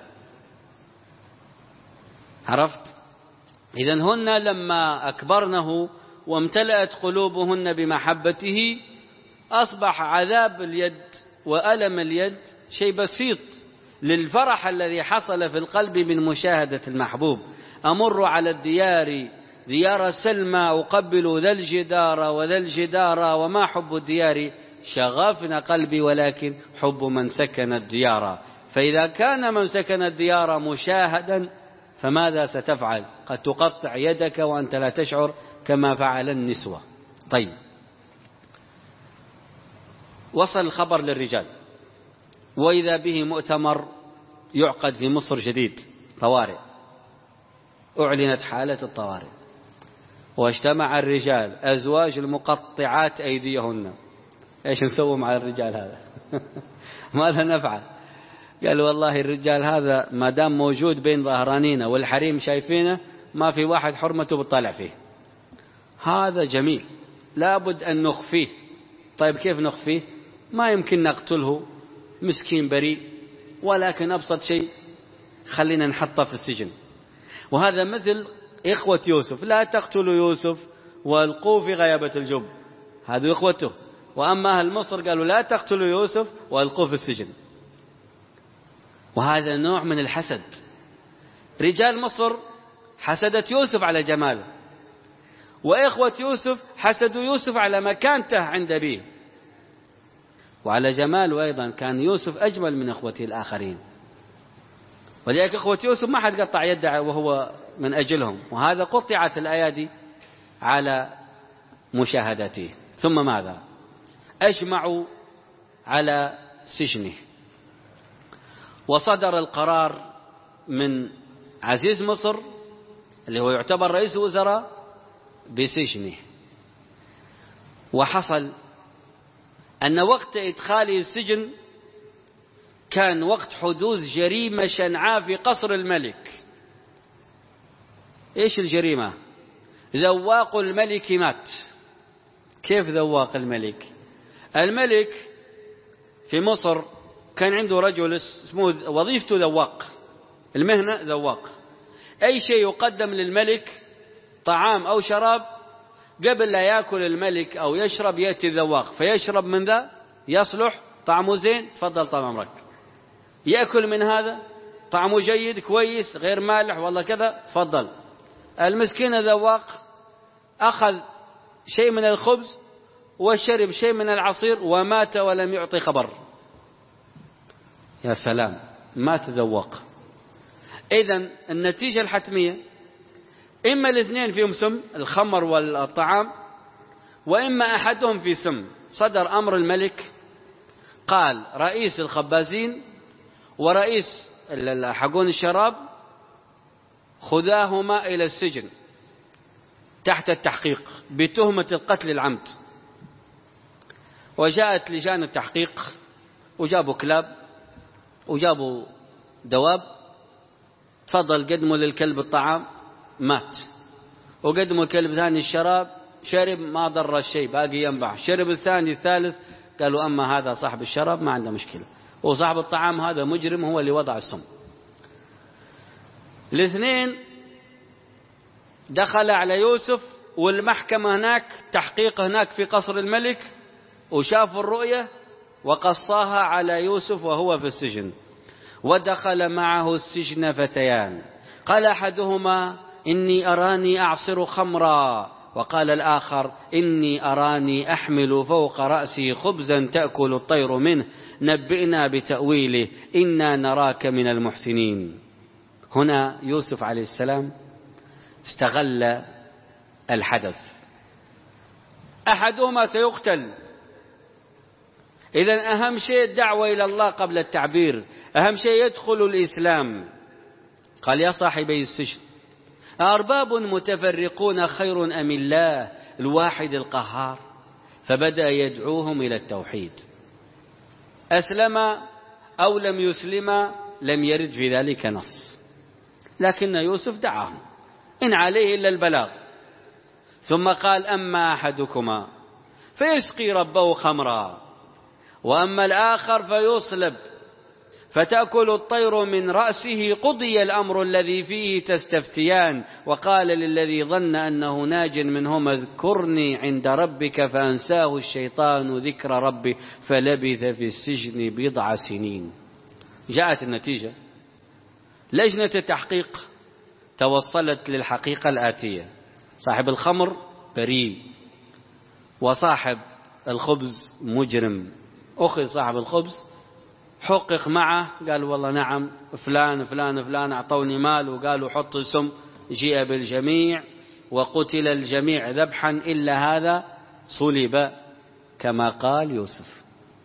عرفت؟ إذن هن لما أكبرنه وامتلأت قلوبهن بمحبته أصبح عذاب اليد وألم اليد شيء بسيط للفرح الذي حصل في القلب من مشاهدة المحبوب. أمر على الديار ديار سلمى أقبل ذا الجدار وذا الجدار وما حب الديار شغفنا قلبي ولكن حب من سكن الديار. فإذا كان من سكن الديار مشاهدا فماذا ستفعل؟ قد تقطع يدك وأنت لا تشعر كما فعل النسوة. طيب، وصل الخبر للرجال، وإذا به مؤتمر يعقد في مصر جديد طوارئ. أعلنت حالة الطوارئ واجتمع الرجال أزواج المقطعات أيديهن. إيش نسوي مع الرجال هذا؟ ماذا نفعل؟ قالوا والله الرجال هذا ما دام موجود بين ظهرانينا والحريم شايفينه ما في واحد حرمته بتطلع فيه. هذا جميل، لابد أن نخفيه. طيب كيف نخفيه؟ ما يمكن نقتله، مسكين بريء، ولكن أبسط شيء خلينا نحطه في السجن. وهذا مثل إخوة يوسف، لا تقتلوا يوسف والقوه في غيابة الجب، هذا إخوته. وأما أهل مصر قالوا لا تقتلوا يوسف والقوه في السجن. وهذا نوع من الحسد. رجال مصر حسدت يوسف على جماله، وإخوة يوسف حسدوا يوسف على مكانته عند أبيه وعلى جماله أيضا. كان يوسف أجمل من إخوته الآخرين، ولذلك إخوة يوسف ما حد قطع يده وهو من أجلهم، وهذا قطعت الأيادي على مشاهدته. ثم ماذا؟ أجمعوا على سجنه، وصدر القرار من عزيز مصر اللي هو يعتبر رئيس وزراء بسجنه. وحصل أن وقت إدخاله السجن كان وقت حدوث جريمة شنعاء في قصر الملك. إيش الجريمة؟ ذواق الملك مات. كيف ذواق الملك؟ الملك في مصر كان عنده رجل اسمه وظيفته ذواق، المهنة ذواق. أي شيء يقدم للملك طعام أو شراب قبل لا يأكل الملك أو يشرب يأتي الذواق فيشرب من ذا يصلح طعمه زين، تفضل طال عمرك. يأكل من هذا طعمه جيد كويس غير مالح والله كذا، تفضل. المسكين الذواق أخذ شيء من الخبز وشرب شيء من العصير ومات ولم يعطي خبر. يا سلام، مات ذواق. إذن النتيجة الحتمية إما الاثنين فيهم سم، الخمر والطعام، وإما أحدهم في سم. صدر أمر الملك، قال رئيس الخبازين ورئيس حقون الشراب خذاهما إلى السجن تحت التحقيق بتهمة القتل العمد. وجاءت لجان التحقيق وجابوا كلاب وجابوا دواب، تفضل قدموا للكلب الطعام مات، وقدموا الكلب ثاني الشراب شرب ما ضر الشيء باقي ينبع، شرب الثاني الثالث قالوا أما هذا صاحب الشراب ما عنده مشكلة، وصاحب الطعام هذا مجرم هو اللي وضع السم. الاثنين دخل على يوسف والمحكمة هناك تحقيق هناك في قصر الملك، وشافوا الرؤية وقصاها على يوسف وهو في السجن. ودخل معه السجن فتيان، قال أحدهما إني أراني أعصر خمرا وقال الآخر إني أراني أحمل فوق رأسي خبزا تأكل الطير منه نبئنا بتأويله إنا نراك من المحسنين. هنا يوسف عليه السلام استغل الحدث، أحدهما سيقتل، إذن أهم شيء الدعوة إلى الله قبل التعبير، أهم شيء يدخل الإسلام. قال يا صاحبي السجن أرباب متفرقون خير أم الله الواحد القهار، فبدأ يدعوهم إلى التوحيد. أسلم أو لم يسلم لم يرد في ذلك نص، لكن يوسف دعاهم إن عليه إلا البلاغ. ثم قال أما أحدكما فيسقي ربه خمرا وأما الآخر فيصلب فتأكل الطير من رأسه قضي الأمر الذي فيه تستفتيان. وقال للذي ظن أنه ناج منهما اذكرني عند ربك فأنساه الشيطان ذكر ربه فلبث في السجن بضع سنين. جاءت النتيجة، لجنة التحقيق توصلت للحقيقة الآتية: صاحب الخمر بريء، وصاحب الخبز مجرم. أخذ صاحب الخبز حقق معه، قال والله نعم فلان فلان فلان أعطوني مال وقالوا حط السم، جيء بالجميع وقتل الجميع ذبحا إلا هذا صلب كما قال يوسف،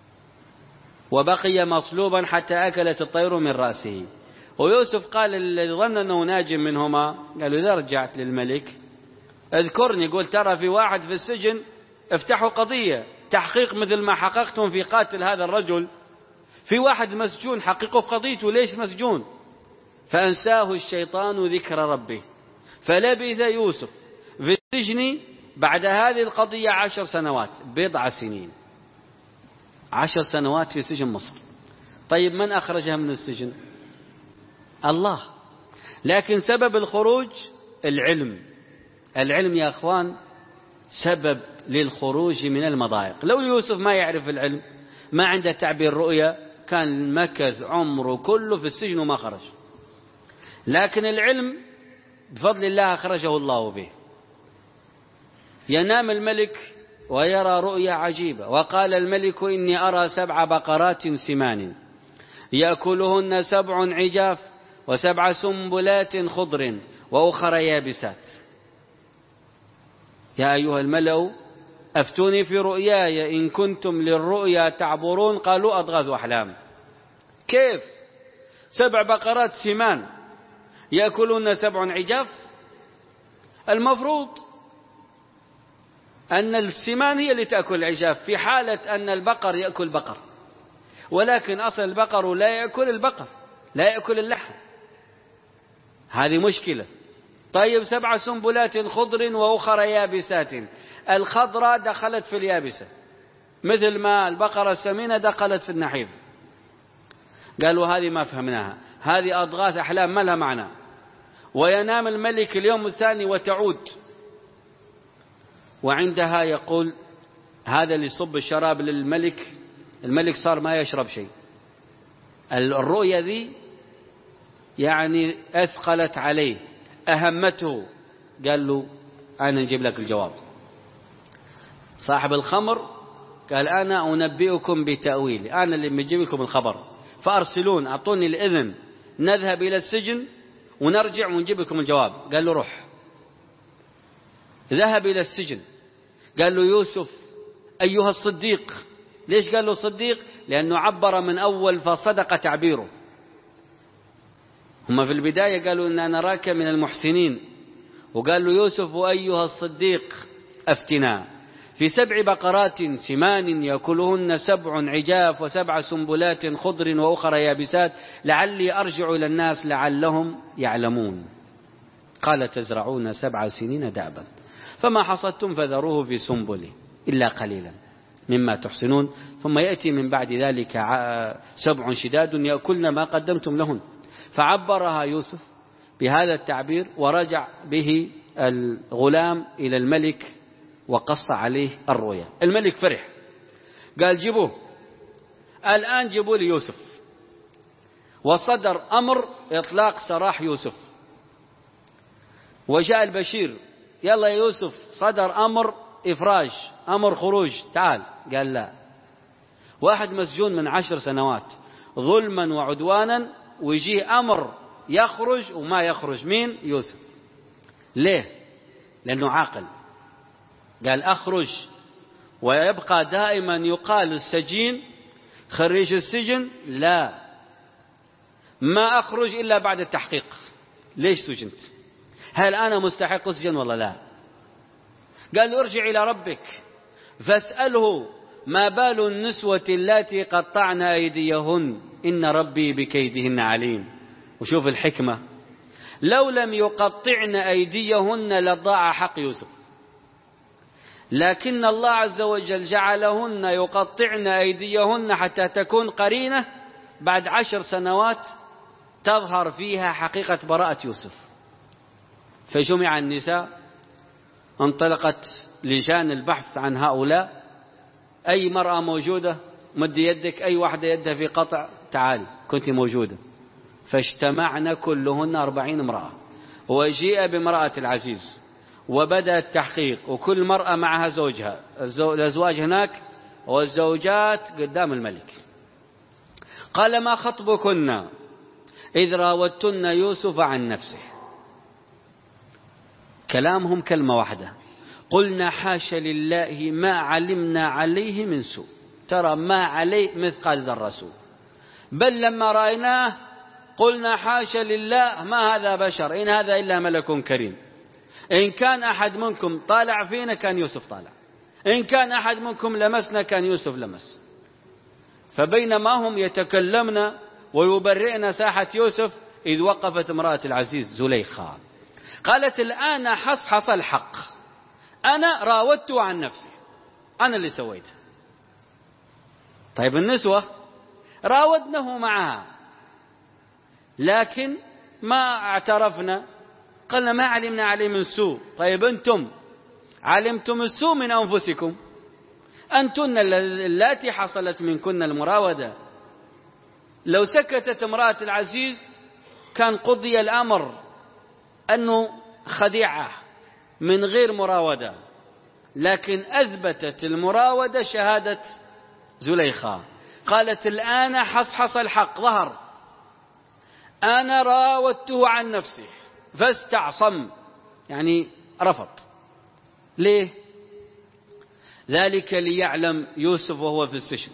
وبقي مصلوبا حتى أكلت الطير من رأسه. ويوسف قال الذي ظن أنه ناج منهما، قالوا إذا رجعت للملك اذكرني، قول ترى في واحد في السجن افتحوا قضية تحقيق مثل ما حققتم في قاتل هذا الرجل، في واحد مسجون حققوا في قضيته ليش مسجون. فأنساه الشيطان ذكر ربه فلبث يوسف في السجن بعد هذه القضية عشر سنوات بضع سنين. عشر سنوات في سجن مصر. طيب من أخرجها من السجن؟ الله. لكن سبب الخروج العلم. العلم يا أخوان سبب للخروج من المضايق. لو يوسف ما يعرف العلم، ما عنده تعبير رؤيا، كان مكث عمره كله في السجن وما خرج. لكن العلم بفضل الله أخرجه الله به. ينام الملك ويرى رؤيا عجيبة، وقال الملك إني أرى سبع بقرات سمان يأكلهن سبع عجاف وسبع سنبلات خضر وأخرى يابسات. يا أيها الملأ أفتوني في رؤياي إن كنتم للرؤيا تعبرون. قالوا أضغاث أحلام. كيف سبع بقرات سمان يأكلون سبع عجاف؟ المفروض أن السمان هي اللي تأكل العجاف في حالة أن البقر يأكل بقر، ولكن أصل البقر لا يأكل البقر، لا يأكل اللحم. هذه مشكلة. طيب سبع سنبلات خضر وأخرى يابسات. الخضراء دخلت في اليابسة مثل ما البقرة السمينة دخلت في النحيف. قالوا هذه ما فهمناها، هذه أضغاث أحلام ما لها معنى. وينام الملك اليوم الثاني وتعود، وعندها يقول هذا اللي يصب الشراب للملك، الملك صار ما يشرب شيء. الرؤيا ذي يعني أثقلت عليه، أهمته. قال له أنا نجيب لك الجواب. صاحب الخمر قال أنا أنبئكم بتأويلي، أنا اللي بجيب لكم الخبر، فأرسلون أعطوني الإذن نذهب إلى السجن ونرجع ونجيب لكم الجواب. قال له روح. ذهب إلى السجن. قال له يوسف أيها الصديق. ليش قال له صديق؟ لأنه عبر من أول فصدق تعبيره. هم في البداية قالوا إننا نراك من المحسنين، وقال له يوسف أيها الصديق أفتنا في سبع بقرات سمان يأكلهن سبع عجاف وسبع سنبلات خضر وأخرى يابسات لعلي أرجع إلى الناس لعلهم يعلمون. قال تزرعون سبع سنين دأبا فما حصدتم فذروه في سنبله إلا قليلا مما تحسنون ثم يأتي من بعد ذلك سبع شداد يأكلن ما قدمتم لهن. فعبرها يوسف بهذا التعبير، ورجع به الغلام إلى الملك وقص عليه الرؤيا. الملك فرح، قال جيبوه الآن، جيبوا لي يوسف. وصدر أمر إطلاق سراح يوسف. وجاء البشير يلا يا يوسف صدر أمر إفراج، أمر خروج، تعال. قال لا. واحد مسجون من عشر سنوات ظلما وعدوانا، ويجيه أمر يخرج وما يخرج. مين؟ يوسف. ليه؟ لأنه عاقل. قال أخرج، ويبقى دائما يقال السجين خريج السجن، لا، ما أخرج إلا بعد التحقيق. ليش سجنت؟ هل أنا مستحق سجن ولا لا؟ قال ارجع إلى ربك فاسأله ما بال النسوة اللاتي قطعن أيديهن إن ربي بكيدهن عليم. وشوف الحكمة، لو لم يقطعن أيديهن لضاع حق يوسف، لكن الله عز وجل جعلهن يقطعن أيديهن حتى تكون قرينة بعد عشر سنوات تظهر فيها حقيقة براءة يوسف. فجمع النساء، انطلقت لجان البحث عن هؤلاء. أي مرأة موجودة مد يدك، أي واحدة يدها في قطع تعال كنت موجودة. فاجتمعن كلهن أربعين امرأة، وجيء بامرأة العزيز وبدأ التحقيق، وكل مرأة معها زوجها، الأزواج هناك والزوجات قدام الملك. قال ما خطبكن إذ راوتن يوسف عن نفسه. كلامهم كلمة واحدة، قلنا حاش لله ما علمنا عليه من سوء. ترى ما عليه مثقال ذرة سوء، بل لما رأيناه قلنا حاش لله ما هذا بشر إن هذا إلا ملك كريم. إن كان أحد منكم طالع فينا كان يوسف طالع، إن كان أحد منكم لمسنا كان يوسف لمس. فبينما هم يتكلمن ويبرئن ساحة يوسف إذ وقفت امرأة العزيز زليخا قالت الآن حصحص الحق، أنا راودته عن نفسي، أنا اللي سويته. طيب النسوة راودنه معها لكن ما اعترفنا، قلنا ما علمنا عليه من سوء. طيب أنتم علمتم السوء من أنفسكم، أنتن اللاتي حصلت منكن المراودة. لو سكتت امرأة العزيز كان قضي الأمر أنه خديعة من غير مراودة، لكن أثبتت المراودة شهادة زليخا. قالت الآن حصحص الحق، ظهر، أنا راودته عن نفسه فاستعصم، يعني رفض. ليه؟ ذلك ليعلم يوسف وهو في السجن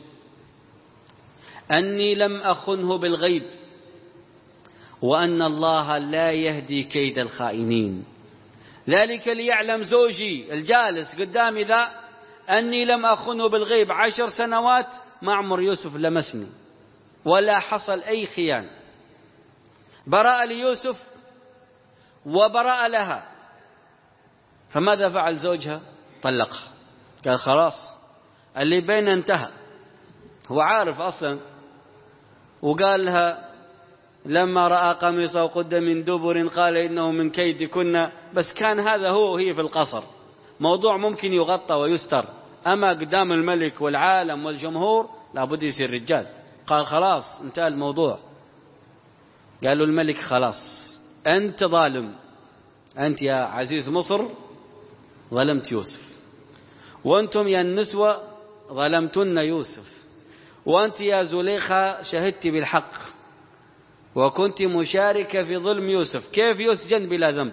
أني لم أخنه بالغيب، وأن الله لا يهدي كيد الخائنين. ذلك ليعلم زوجي الجالس قدامي ذا أني لم أخنه بالغيب. عشر سنوات ما عمر يوسف لمسني ولا حصل أي خيانة. براء ليوسف وبراء لها. فماذا فعل زوجها؟ طلقها. قال خلاص اللي بيننا انتهى. هو عارف أصلا، وقال لها لما رأى قميصه قد من دبر قال إنه من كيد كنا. بس كان هذا هو وهي في القصر، موضوع ممكن يغطى ويستر، أما قدام الملك والعالم والجمهور لابد يصير رجال. قال خلاص انتهى الموضوع. قالوا الملك خلاص أنت ظالم، أنت يا عزيز مصر ظلمت يوسف، وأنتم يا النسوة ظلمتن يوسف، وأنت يا زليخة شهدت بالحق وكنت مشاركة في ظلم يوسف. كيف يسجن بلا ذنب؟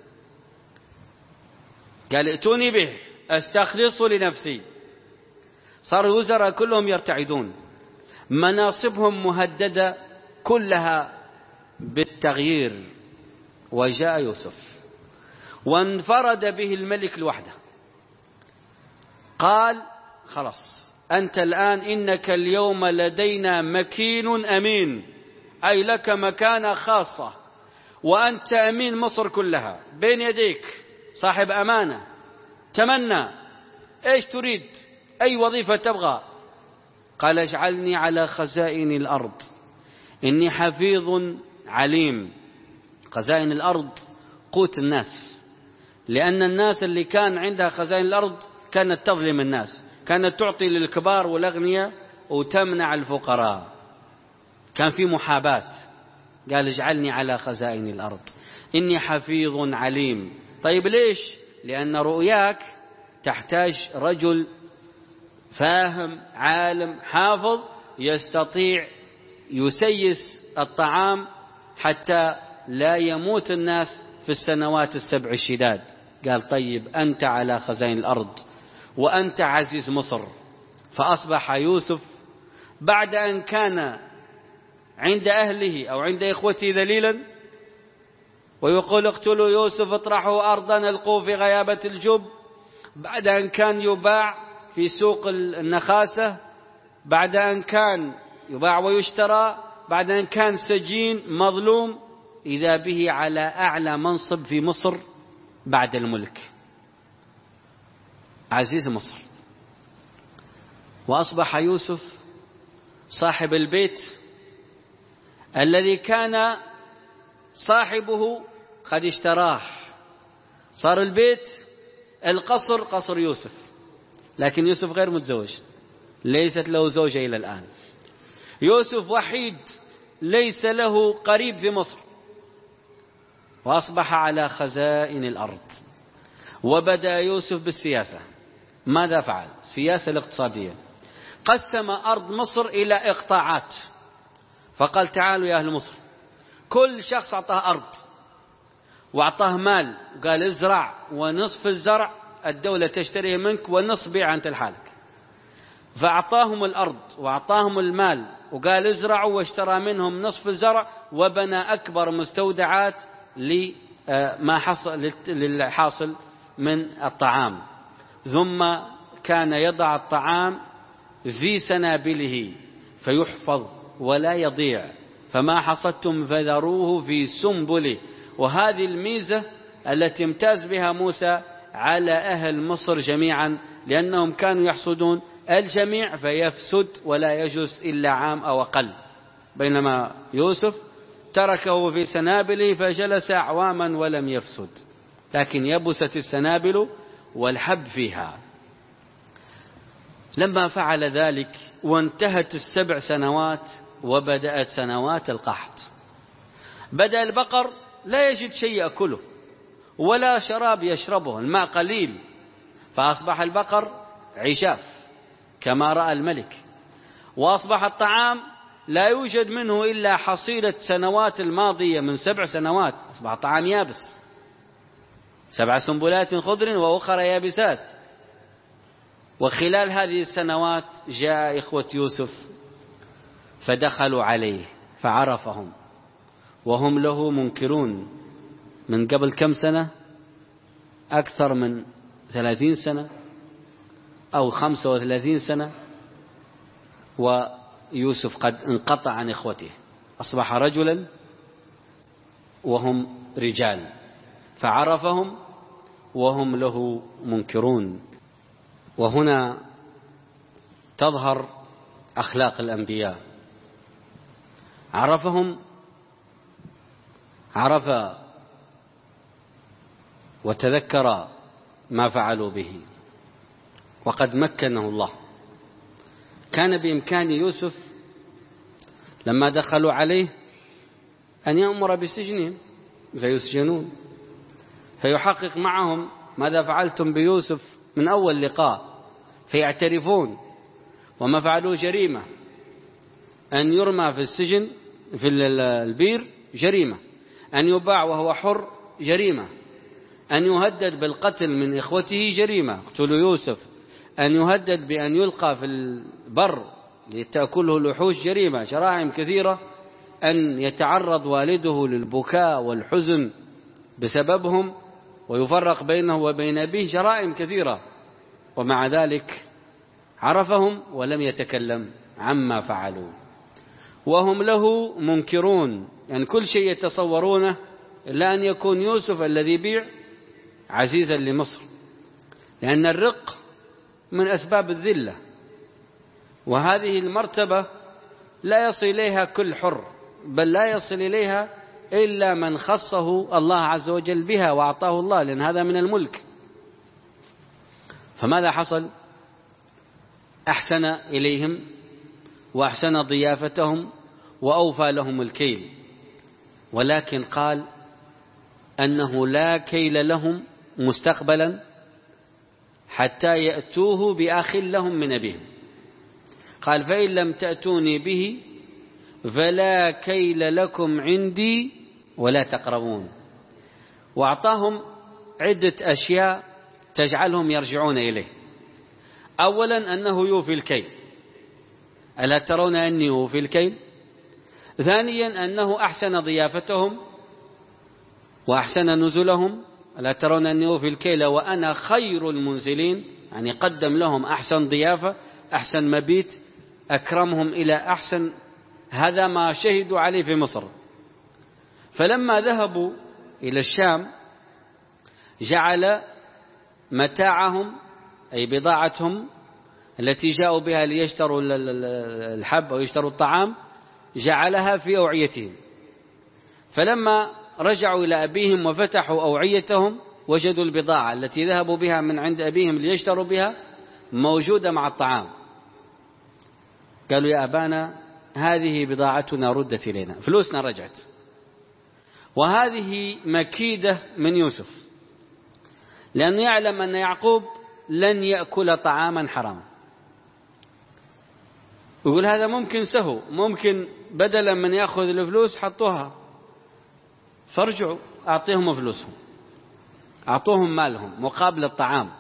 قال ائتوني به استخلصه لنفسي. صار الوزراء كلهم يرتعدون، مناصبهم مهددة كلها بالتغيير. وجاء يوسف وانفرد به الملك لوحده. قال خلاص أنت الآن إنك اليوم لدينا مكين أمين، أي لك مكانة خاصة، وأنت أمين مصر كلها بين يديك، صاحب أمانة. تمنى إيش تريد، أي وظيفة تبغى. قال اجعلني على خزائن الأرض إني حفيظ عليم. خزائن الأرض قوت الناس، لأن الناس اللي كان عندها خزائن الأرض كانت تظلم الناس، كانت تعطي للكبار والأغنياء وتمنع الفقراء، كان في محاباة. قال اجعلني على خزائن الأرض إني حفيظ عليم. طيب ليش؟ لأن رؤياك تحتاج رجل فاهم عالم حافظ يستطيع يسيس الطعام حتى لا يموت الناس في السنوات السبع الشداد. قال طيب أنت على خزائن الأرض وأنت عزيز مصر. فأصبح يوسف بعد أن كان عند أهله أو عند إخوته ذليلا ويقول اقتلوا يوسف اطرحوا أرضا القوا في غيابة الجب، بعد أن كان يباع في سوق النخاسة، بعد أن كان يباع ويشترى، بعد أن كان سجين مظلوم، إذا به على أعلى منصب في مصر بعد الملك، عزيز مصر. وأصبح يوسف صاحب البيت الذي كان صاحبه قد اشتراه. صار البيت القصر قصر يوسف، لكن يوسف غير متزوج، ليست له زوجة إلى الآن. يوسف وحيد ليس له قريب في مصر، وأصبح على خزائن الأرض. وبدأ يوسف بالسياسة. ماذا فعل؟ السياسة الاقتصادية. قسم أرض مصر إلى إقطاعات، فقال تعالوا يا أهل مصر، كل شخص أعطاه أرض وأعطاه مال، قال ازرع، ونصف الزرع الدولة تشتريه منك والنصف بيع أنت لحالك. فأعطاهم الأرض وأعطاهم المال وقال ازرعوا، واشترى منهم نصف الزرع، وبنى أكبر مستودعات لما حصل للحاصل من الطعام. ثم كان يضع الطعام في سنابله فيحفظ ولا يضيع، فما حصدتم فذروه في سنبله. وهذه الميزة التي امتاز بها موسى على أهل مصر جميعا، لأنهم كانوا يحصدون الجميع فيفسد ولا يجلس إلا عام أو أقل، بينما يوسف تركه في سنابله فجلس أعواما ولم يفسد، لكن يبست السنابل والحب فيها. لما فعل ذلك وانتهت السبع سنوات وبدأت سنوات القحط، بدأ البقر لا يجد شيء يأكله ولا شراب يشربه، الماء قليل، فأصبح البقر عشاف كما رأى الملك. وأصبح الطعام لا يوجد منه إلا حصيلة سنوات الماضية من سبع سنوات، أصبح الطعام يابس، سبع سنبلات خضر وأخرى يابسات. وخلال هذه السنوات جاء إخوة يوسف فدخلوا عليه فعرفهم وهم له منكرون. من قبل كم سنة؟ أكثر من ثلاثين سنة أو خمسة وثلاثين سنة، ويوسف قد انقطع عن إخوته، أصبح رجلا وهم رجال، فعرفهم وهم له منكرون. وهنا تظهر أخلاق الأنبياء. عرفهم، عرف وتذكر ما فعلوا به، وقد مكنه الله. كان بإمكان يوسف لما دخلوا عليه أن يأمر بسجنهم فيسجنون، فيحقق معهم ماذا فعلتم بيوسف من أول لقاء، فيعترفون. وما فعلوا جريمة، أن يرمى في السجن في البير جريمة، أن يباع وهو حر جريمة، أن يهدد بالقتل من إخوته جريمة، اقتلوا يوسف، أن يهدد بأن يلقى في البر لتأكله الوحوش جريمة، جرائم كثيرة، أن يتعرض والده للبكاء والحزن بسببهم ويفرق بينه وبين أبيه، جرائم كثيرة. ومع ذلك عرفهم ولم يتكلم عما فعلوا، وهم له منكرون، يعني كل شيء يتصورونه إلا أن يكون يوسف الذي يبيع عزيزا لمصر، لأن الرق من أسباب الذلة، وهذه المرتبة لا يصل إليها كل حر، بل لا يصل إليها إلا من خصه الله عز وجل بها وأعطاه الله، لأن هذا من الملك. فماذا حصل؟ أحسن إليهم وأحسن ضيافتهم وأوفى لهم الكيل، ولكن قال أنه لا كيل لهم مستقبلا حتى يأتوه بأخ لهم من أبيهم. قال فإن لم تأتوني به فلا كيل لكم عندي ولا تقربون. وأعطاهم عدة أشياء تجعلهم يرجعون إليه. أولا أنه يوفي الكيل، ألا ترون أني يوفي الكيل؟ ثانيا أنه أحسن ضيافتهم وأحسن نزلهم، ألا ترون أني يوفي الكيل وأنا خير المنزلين، يعني قدم لهم أحسن ضيافة، أحسن مبيت، أكرمهم إلى أحسن. هذا ما شهدوا عليه في مصر. فلما ذهبوا إلى الشام جعل متاعهم أي بضاعتهم التي جاءوا بها ليشتروا الحب أو يشتروا الطعام جعلها في أوعيتهم. فلما رجعوا إلى أبيهم وفتحوا أوعيتهم وجدوا البضاعة التي ذهبوا بها من عند أبيهم ليشتروا بها موجودة مع الطعام. قالوا يا أبانا هذه بضاعتنا ردت إلينا، فلوسنا رجعت. وهذه مكيدة من يوسف، لأنه يعلم أن يعقوب لن يأكل طعاما حراما. يقول هذا ممكن سهو، ممكن بدلا من يأخذ الفلوس حطوها، فارجعوا أعطيهم فلوسهم، أعطوهم مالهم مقابل الطعام.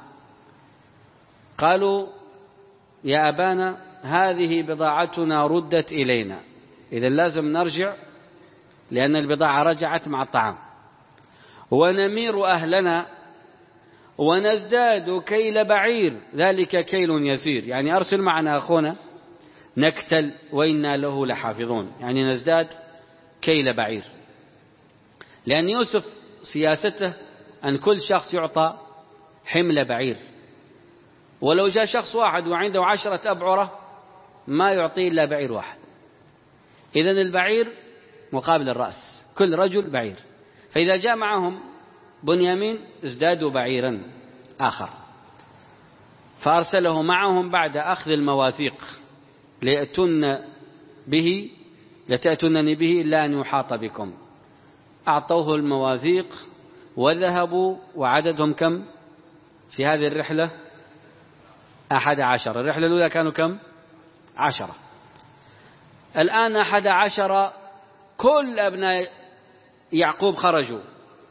قالوا يا أبانا هذه بضاعتنا ردت إلينا، إذا لازم نرجع لأن البضاعة رجعت مع الطعام. ونمير أهلنا ونزداد كيل بعير، ذلك كيل يسير، يعني أرسل معنا أخونا نكتل وإنا له لحافظون، يعني نزداد كيل بعير. لأن يوسف سياسته أن كل شخص يعطى حمل بعير، ولو جاء شخص واحد وعنده عشرة أبعرة ما يعطيه إلا بعير واحد. إذن البعير مقابل الرأس، كل رجل بعير. فإذا جاء معهم بنيامين ازدادوا بعيرا آخر، فأرسله معهم بعد أخذ المواثيق ليأتون به لتأتونني به إلا أن يحاط بكم. أعطوه المواثيق وذهبوا، وعددهم كم في هذه الرحلة؟ أحد عشر. الرحلة الأولى كانوا كم؟ عشرة. الآن أحد عشر، كل أبناء يعقوب خرجوا.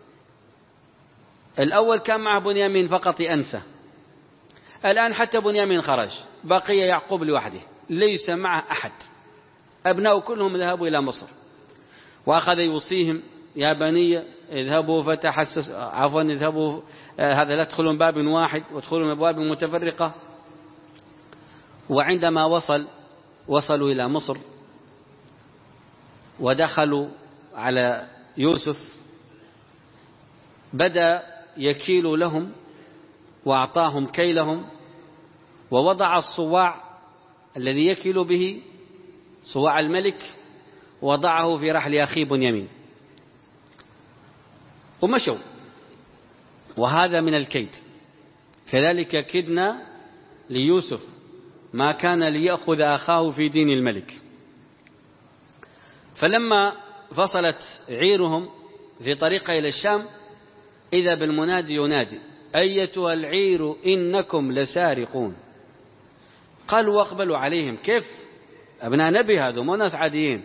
الأول كان معه بنيامين فقط أنسى، الآن حتى بنيامين خرج، بقي يعقوب لوحده ليس معه أحد. أبناء كلهم ذهبوا إلى مصر، وأخذ يوصيهم يا بني اذهبوا فتحسس عفوا اذهبوا هذا لا تدخلوا من باب واحد وادخلوا من أبواب متفرقة. وعندما وصل وصلوا إلى مصر ودخلوا على يوسف بدأ يكيل لهم وأعطاهم كيلهم، ووضع الصواع الذي يكيل به صواع الملك وضعه في رحل أخيه بنيامين ومشوا. وهذا من الكيد. كذلك كدنا ليوسف ما كان ليأخذ أخاه في دين الملك. فلما فصلت عيرهم في طريقه إلى الشام إذا بالمنادي ينادي أيتها العير إنكم لسارقون. قالوا واقبلوا عليهم. كيف أبناء نبي هذا مو ناس عاديين.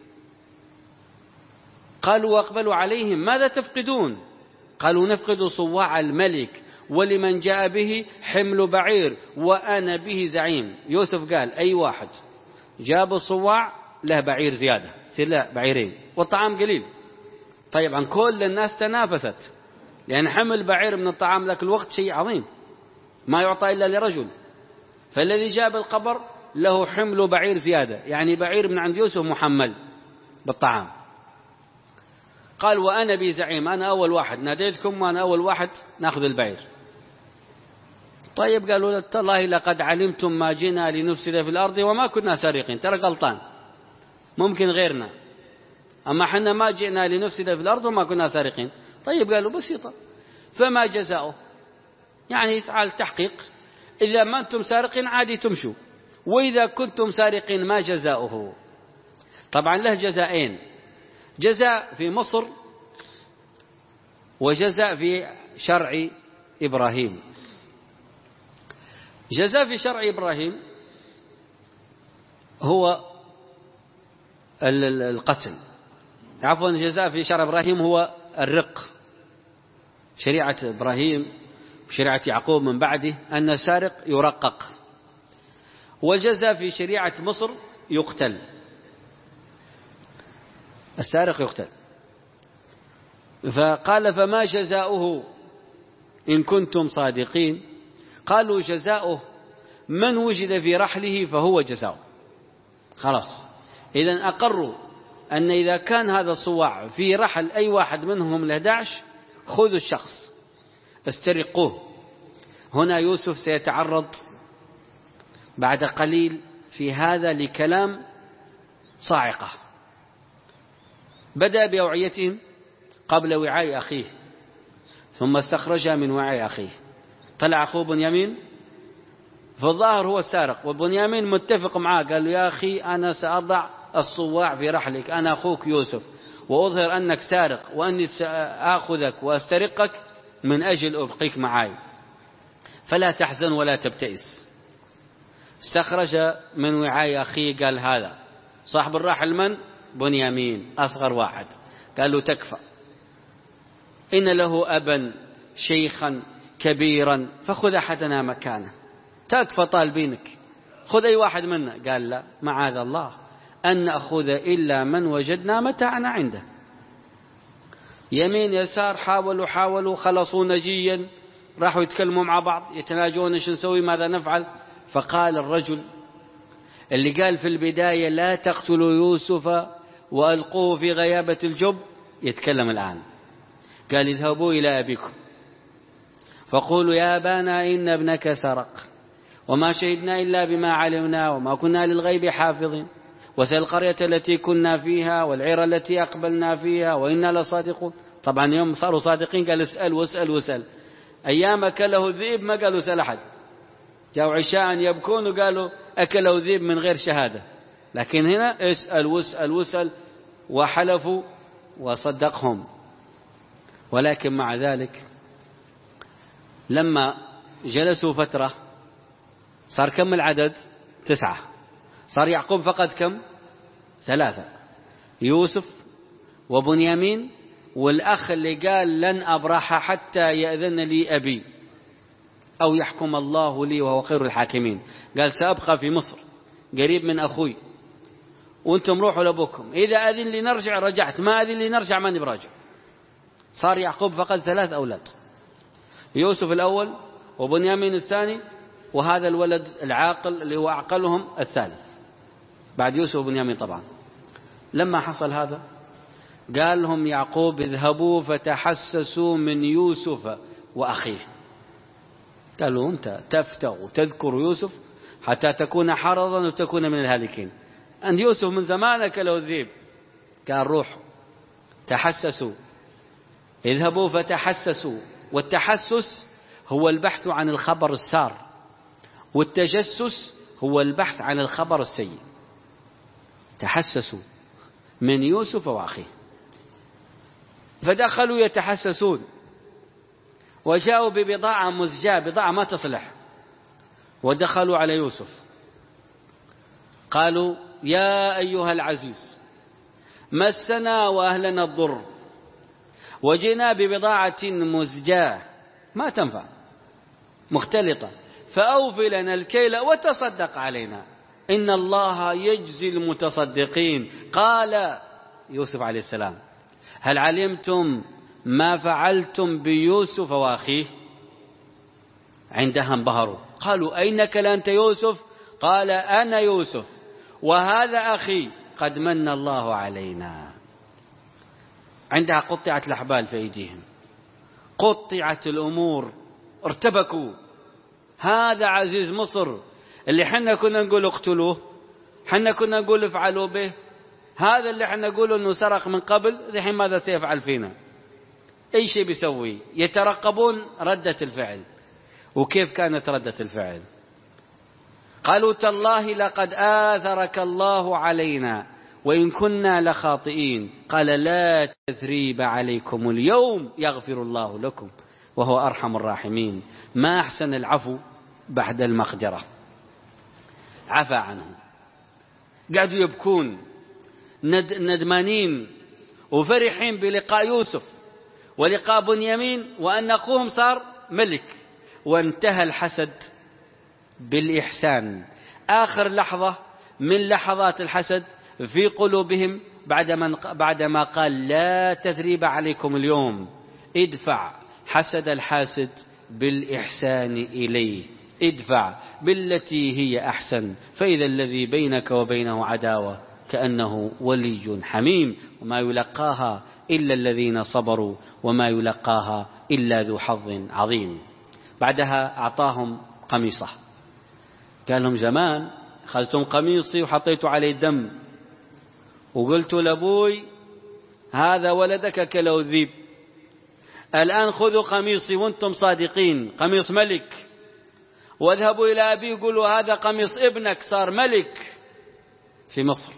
قالوا واقبلوا عليهم ماذا تفقدون؟ قالوا نفقد صواع الملك ولمن جاء به حمل بعير وأنا به زعيم. يوسف قال أي واحد جاب الصواع له بعير زيادة، يصير له بعيرين والطعام قليل. طيب كل الناس تنافست، لأن حمل بعير من الطعام ذاك الوقت شيء عظيم ما يعطى إلا لرجل. فالذي جاب القبر له حمل بعير زيادة، يعني بعير من عند يوسف محمل بالطعام. قال وأنا بي زعيم، أنا أول واحد ناديتكم وأنا أول واحد نأخذ البعير. طيب قالوا تالله لقد علمتم ما جئنا لنفسد في الأرض وما كنا سارقين. ترى غلطان، ممكن غيرنا، أما حنا ما جئنا لنفسد في الأرض وما كنا سارقين. طيب قالوا بسيطة، فما جزاؤه؟ يعني يفعل تحقيق، إذا ما أنتم سارقين عادي تمشوا، وإذا كنتم سارقين ما جزاؤه؟ طبعا له جزائين، جزاء في مصر وجزاء في شرع إبراهيم. جزاء في شرع إبراهيم هو القتل، عفوا الجزاء في شرع إبراهيم هو الرق. شريعة إبراهيم وشريعة يعقوب من بعده أن السارق يرقق، والجزاء في شريعة مصر يقتل، السارق يقتل. فقال فما جزاؤه إن كنتم صادقين؟ قالوا جزاؤه من وجد في رحله فهو جزاؤه. خلاص، إذن أقروا أن إذا كان هذا الصواع في رحل أي واحد منهم الأحد عشر خذوا الشخص استرقوه. هنا يوسف سيتعرض بعد قليل في هذا لكلام صاعقة. بدأ بأوعيتهم قبل وعاء أخيه، ثم استخرجها من وعاء أخيه. طلع أخوه بنيامين، في الظاهر هو السارق، وبنيامين متفق معاه، قال له يا أخي أنا سأضع الصواع في رحلك، أنا أخوك يوسف، وأظهر أنك سارق وأني سأخذك وأسترقك من أجل أبقيك معي، فلا تحزن ولا تبتئس. استخرج من وعاء أخيه، قال هذا صاحب الرحل من؟ بنيامين أصغر واحد. قال له تكفى، إن له أبا شيخا كبيرا فخذ أحدنا مكانه، تكفى طالبينك، خذ أي واحد منا. قال لا، معاذ الله أن نأخذ إلا من وجدنا متاعنا عنده. يمين يسار حاولوا حاولوا خلصوا نجيا، راحوا يتكلموا مع بعض يتناجون ايش نسوي ماذا نفعل. فقال الرجل اللي قال في البداية لا تقتلوا يوسف وألقوه في غيابة الجب يتكلم الآن. قال اذهبوا إلى أبيكم فقولوا يا أبانا إن ابنك سرق وما شهدنا إلا بما علمنا وما كنا للغيب حافظين، وسل القرية التي كنا فيها والعير التي أقبلنا فيها وإنا لصادقون. طبعا يوم صاروا صادقين قال اسأل واسأل واسأل. أيام أكله الذئب ما قالوا سأل أحد، جاءوا عشاء يبكون وقالوا أكله الذئب من غير شهادة، لكن هنا اسأل واسأل واسأل، وحلفوا وصدقهم. ولكن مع ذلك لما جلسوا فترة صار كم العدد؟ تسعة. صار يعقوب فقط كم؟ ثلاثة، يوسف وبنيامين والأخ اللي قال لن أبرح حتى يأذن لي أبي أو يحكم الله لي وهو خير الحاكمين. قال سأبقى في مصر قريب من أخوي وأنتم روحوا لأبوكم، إذا أذن لي نرجع رجعت، ما أذن لي نرجع ماني براجع. صار يعقوب فقط ثلاث أولاد، يوسف الأول وبنيامين الثاني وهذا الولد العاقل اللي هو أعقلهم الثالث بعد يوسف وبنيامين. طبعا لما حصل هذا قال لهم يعقوب اذهبوا فتحسسوا من يوسف وأخيه. قالوا أنت تفتغ وتذكر يوسف حتى تكون حرضا وتكون من الهالكين، أن يوسف من زمانك له الذيب. قال روحوا تحسسوا، اذهبوا فتحسسوا. والتحسس هو البحث عن الخبر السار، والتجسس هو البحث عن الخبر السيء. تحسسوا من يوسف وأخيه. فدخلوا يتحسسون وجاءوا ببضاعة مزجاة، بضاعة ما تصلح، ودخلوا على يوسف قالوا يا أيها العزيز مسنا وأهلنا الضر وجئنا ببضاعة مزجاة ما تنفع مختلطة، فأوف لنا الكيل وتصدق علينا إن الله يجزي المتصدقين. قال يوسف عليه السلام هل علمتم ما فعلتم بيوسف وأخيه؟ عندها انبهروا قالوا أينك لأنت يوسف؟ قال أنا يوسف وهذا أخي قد من الله علينا. عندها قطعت الأحبال في أيديهم، قطعت الأمور، ارتبكوا. هذا عزيز مصر اللي حنا كنا نقول اقتلوه، حنا كنا نقول افعلوا به، هذا اللي حنا نقول انه سرق من قبل، الحين ماذا سيفعل فينا؟ اي شيء بيسوي. يترقبون ردة الفعل. وكيف كانت ردة الفعل؟ قالوا تالله لقد آثرك الله علينا وإن كنا لخاطئين. قال لا تثريب عليكم اليوم يغفر الله لكم وهو أرحم الراحمين. ما أحسن العفو بعد المقدرة. عفى عنهم، قعدوا يبكون ند ندمانين وفرحين بلقاء يوسف ولقاء بنيامين، وأن أخوهم صار ملك. وانتهى الحسد بالإحسان. آخر لحظة من لحظات الحسد في قلوبهم بعدما بعدما قال لا تثريب عليكم اليوم، ادفع حسد الحاسد بالإحسان إليه، ادفع بالتي هي أحسن، فإذا الذي بينك وبينه عداوة كأنه ولي حميم، وما يلقاها إلا الذين صبروا وما يلقاها إلا ذو حظ عظيم. بعدها أعطاهم قميصه، قال لهم زمان أخذتم قميصي وحطيت عليه دم وقلت لأبوي هذا ولدك كلو الذيب، الآن خذوا قميصي وانتم صادقين قميص ملك، واذهبوا إلى أبي قولوا هذا قميص ابنك صار ملك في مصر،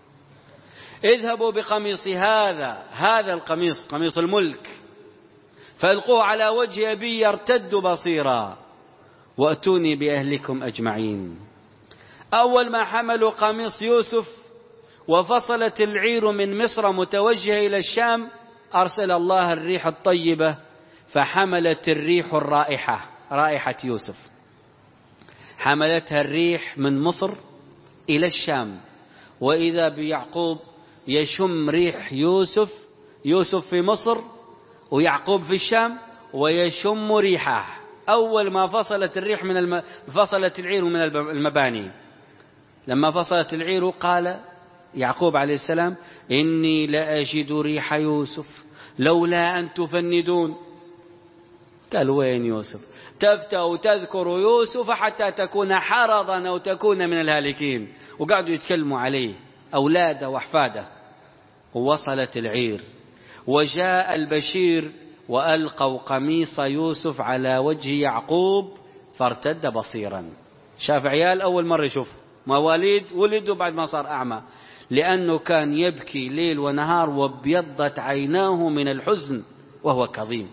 اذهبوا بقميصي هذا هذا القميص قميص الملك فألقوه على وجه أبي يرتد بصيرا وأتوني بأهلكم أجمعين. أول ما حملوا قميص يوسف وفصلت العير من مصر متوجهة إلى الشام أرسل الله الريح الطيبة فحملت الريح الرائحة رائحة يوسف، حملتها الريح من مصر إلى الشام، وإذا بيعقوب يشم ريح يوسف يوسف في مصر ويعقوب في الشام ويشم ريحه. أول ما فصلت الريح من الم... فصلت العير من المباني، لما فصلت العير قال يعقوب عليه السلام إني لأجد ريح يوسف لولا أن تفندون. قال وين يوسف؟ تفتأ وتذكر يوسف حتى تكون حرضا أو تكون من الهالكين. وقعدوا يتكلموا عليه أولاده وأحفاده. ووصلت العير وجاء البشير وألقوا قميص يوسف على وجه يعقوب فارتد بصيرا. شاف عيال أول مرة يشوف مواليد ولدوا بعد ما صار أعمى، لأنه كان يبكي ليل ونهار وابيضت عيناه من الحزن وهو كظيم.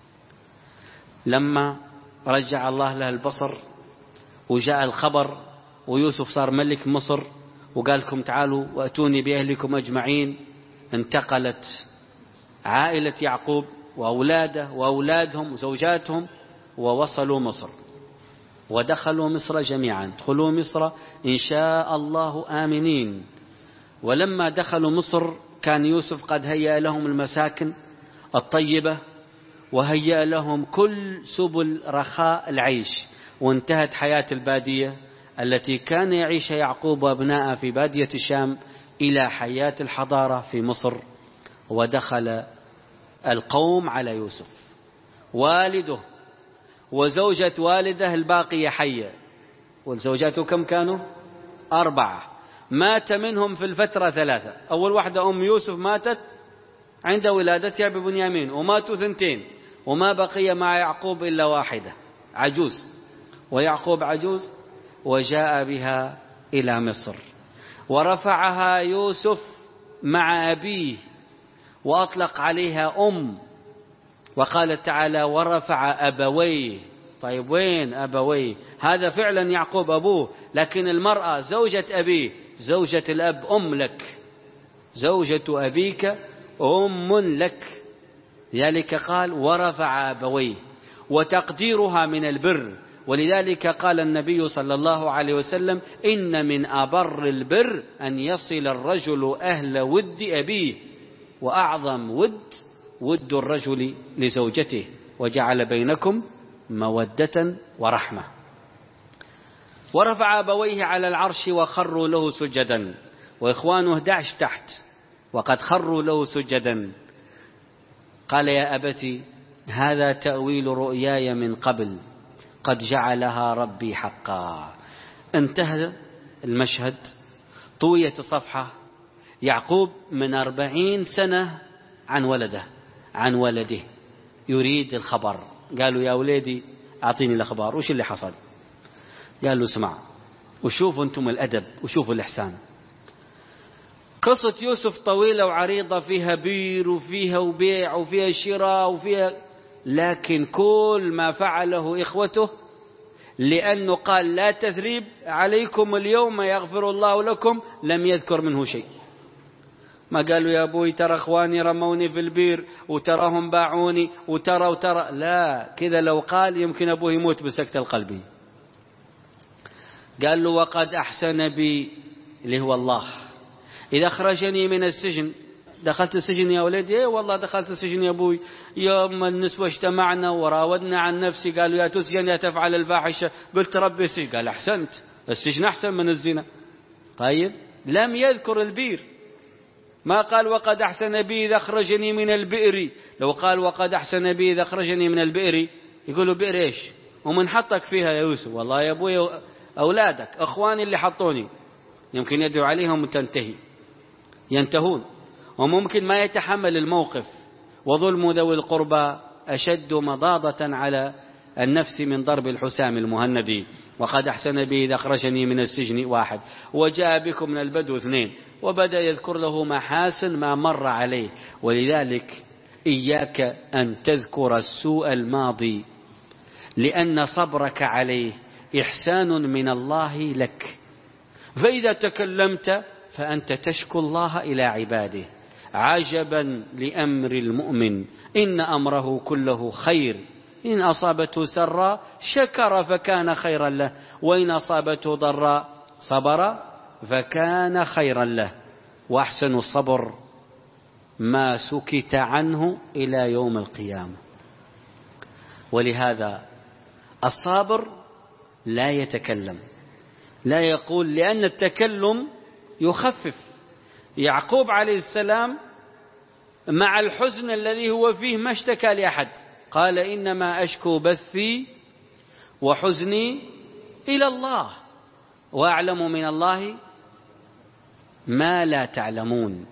لما رجع الله له البصر وجاء الخبر ويوسف صار ملك مصر وقال لكم تعالوا وأتوني بأهلكم أجمعين، انتقلت عائلة يعقوب وأولاده وأولادهم وزوجاتهم ووصلوا مصر ودخلوا مصر جميعا. ادخلوا مصر إن شاء الله آمنين. ولما دخلوا مصر كان يوسف قد هيأ لهم المساكن الطيبة وهيأ لهم كل سبل رخاء العيش، وانتهت حياة البادية التي كان يعيش يعقوب وابناءه في بادية الشام إلى حياة الحضارة في مصر. ودخل القوم على يوسف، والده وزوجة والده الباقية حية، والزوجاته كم كانوا؟ أربعة، مات منهم في الفترة ثلاثة. أول واحدة أم يوسف ماتت عند ولادتها ببنيامين، وماتوا ثنتين، وما بقي مع يعقوب إلا واحدة عجوز، ويعقوب عجوز، وجاء بها إلى مصر ورفعها يوسف مع أبيه وأطلق عليها أم، وقال تعالى ورفع أبويه. طيب وين أبويه؟ هذا فعلا يعقوب أبوه، لكن المرأة زوجة أبيه، زوجة الأب أم لك، زوجة أبيك أم لك، لذلك قال ورفع أبويه، وتقديرها من البر. ولذلك قال النبي صلى الله عليه وسلم إن من أبر البر أن يصل الرجل أهل ود أبيه، وأعظم ود ود الرجل لزوجته، وجعل بينكم مودة ورحمة. ورفع أبويه على العرش وخروا له سجدا، وإخوانه أحد عشر تحت وقد خروا له سجدا. قال يا أبتي هذا تأويل رؤياي من قبل قد جعلها ربي حقا. انتهى المشهد، طويت صفحة. يعقوب من أربعين سنة عن ولده عن ولده يريد الخبر. قالوا يا وليدي أعطيني الأخبار، وش اللي حصل؟ قال له اسمع وشوفوا أنتم الأدب وشوفوا الإحسان. قصة يوسف طويلة وعريضة، فيها بير وفيها وبيع وفيها شراء وفيها لكن كل ما فعله إخوته لأنه قال لا تثريب عليكم اليوم يغفر الله لكم لم يذكر منه شيء. ما قالوا يا أبوي ترى أخواني رموني في البير وتراهم باعوني وترى وترى، لا، كذا لو قال يمكن أبوه يموت بسكتة القلب. قال له وقد أحسن بي اللي هو الله إذا أخرجني من السجن. دخلت السجن يا ولدي؟ ايه والله دخلت السجن يا أبوي، يوم النسوة اجتمعنا وراودنا عن نفسي قالوا يا تسجن يا تفعل الفاحشة، قلت ربي السجن. قال أحسنت، السجن أحسن من الزنا. طيب لم يذكر البير، ما قال وقد أحسن بي إذا أخرجني من البئر. لو قال وقد أحسن بي إذا أخرجني من البئر يقولوا بئر إيش ومن حطك فيها يا يوسف؟ والله يا أبوي أولادك أخواني اللي حطوني، يمكن يدعو عليهم وتنتهي ينتهون، وممكن ما يتحمل الموقف. وظلم ذوي القربى أشد مضاضة على النفس من ضرب الحسام المهندي. وقد أحسن بي إذا أخرجني من السجن واحد وجاء بكم من البدو اثنين، وبدأ يذكر له محاسن ما مر عليه. ولذلك إياك أن تذكر السوء الماضي لأن صبرك عليه إحسان من الله لك. فإذا تكلمت فأنت تشكو الله إلى عباده. عجبا لأمر المؤمن إن أمره كله خير، إن أصابته سراء شكر فكان خيرا له، وإن أصابته ضراء صبر فكان خيرا له. وأحسن الصبر ما سكت عنه إلى يوم القيامة. ولهذا الصابر لا يتكلم، لا يقول، لأن التكلم يخفف. يعقوب عليه السلام مع الحزن الذي هو فيه ما اشتكى لأحد، قال إنما أشكو بثي وحزني إلى الله وأعلم من الله ما لا تعلمون.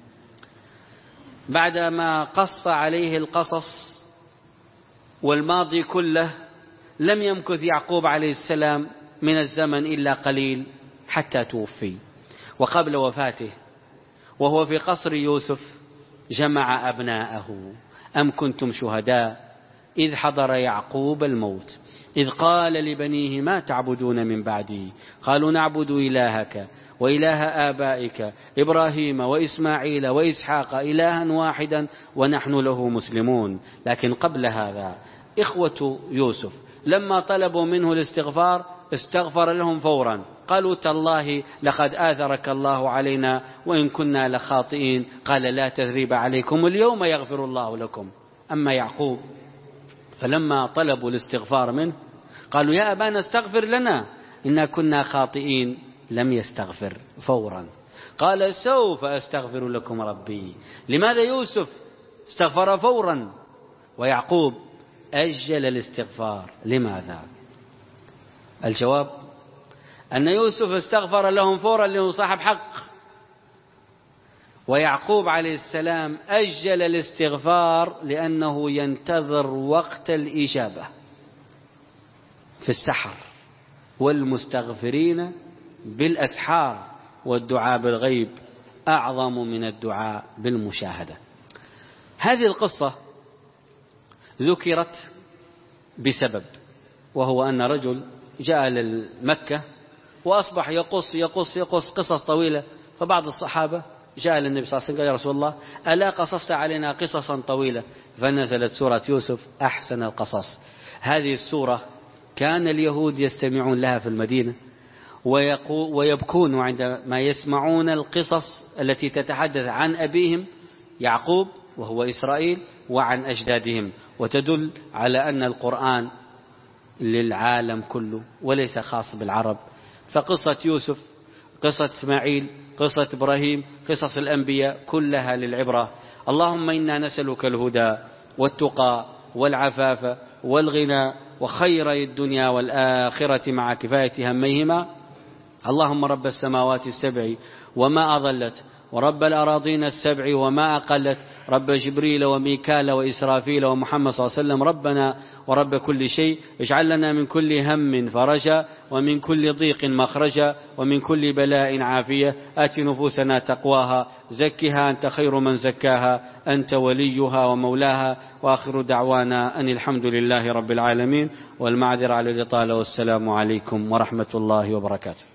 بعدما قص عليه القصص والماضي كله لم يمكث يعقوب عليه السلام من الزمن إلا قليل حتى توفي. وقبل وفاته وهو في قصر يوسف جمع أبناءه. أم كنتم شهداء إذ حضر يعقوب الموت إذ قال لبنيه ما تعبدون من بعدي قالوا نعبد إلهك وإله آبائك إبراهيم وإسماعيل وإسحاق إلها واحدا ونحن له مسلمون. لكن قبل هذا إخوة يوسف لما طلبوا منه الاستغفار استغفر لهم فورا، قالوا تالله لقد آثرك الله علينا وإن كنا لخاطئين. قال لا تثريب عليكم اليوم يغفر الله لكم. أما يعقوب فلما طلبوا الاستغفار منه قالوا يا أبانا استغفر لنا إنا كنا خاطئين، لم يستغفر فورا. قال سوف أستغفر لكم ربي. لماذا يوسف استغفر فورا ويعقوب أجل الاستغفار؟ لماذا؟ الجواب أن يوسف استغفر لهم فورا لأنه صاحب حق، ويعقوب عليه السلام أجل الاستغفار لأنه ينتظر وقت الإجابة في السحر، والمستغفرين بالأسحار، والدعاء بالغيب أعظم من الدعاء بالمشاهدة. هذه القصة ذكرت بسبب، وهو أن رجل جاء لمكة وأصبح يقص يقص يقص قصص طويلة. فبعض الصحابة جاء للنبي صلى الله عليه وسلم قال يا رسول الله ألا قصصت علينا قصصا طويلة؟ فنزلت سورة يوسف أحسن القصص. هذه السورة كان اليهود يستمعون لها في المدينة ويبكون عندما يسمعون القصص التي تتحدث عن أبيهم يعقوب وهو إسرائيل وعن أجدادهم، وتدل على أن القرآن للعالم كله وليس خاص بالعرب. فقصة يوسف، قصة إسماعيل، قصة إبراهيم، قصص الأنبياء كلها للعبرة. اللهم إنا نسألك الهدى والتقى والعفاف والغنى وخيري الدنيا والآخرة مع كفاية هميهما. اللهم رب السماوات السبع وما أضلت ورب الأراضين السبع وما أقلت، رب جبريل وميكال وإسرافيل ومحمد صلى الله عليه وسلم، ربنا ورب كل شيء، اجعل لنا من كل هم فرجا، ومن كل ضيق مخرجا، ومن كل بلاء عافية. آت نفوسنا تقواها، زكها أنت خير من زكاها، أنت وليها ومولاها. وآخر دعوانا أن الحمد لله رب العالمين، والمعذرة على الإطالة، والسلام عليكم ورحمة الله وبركاته.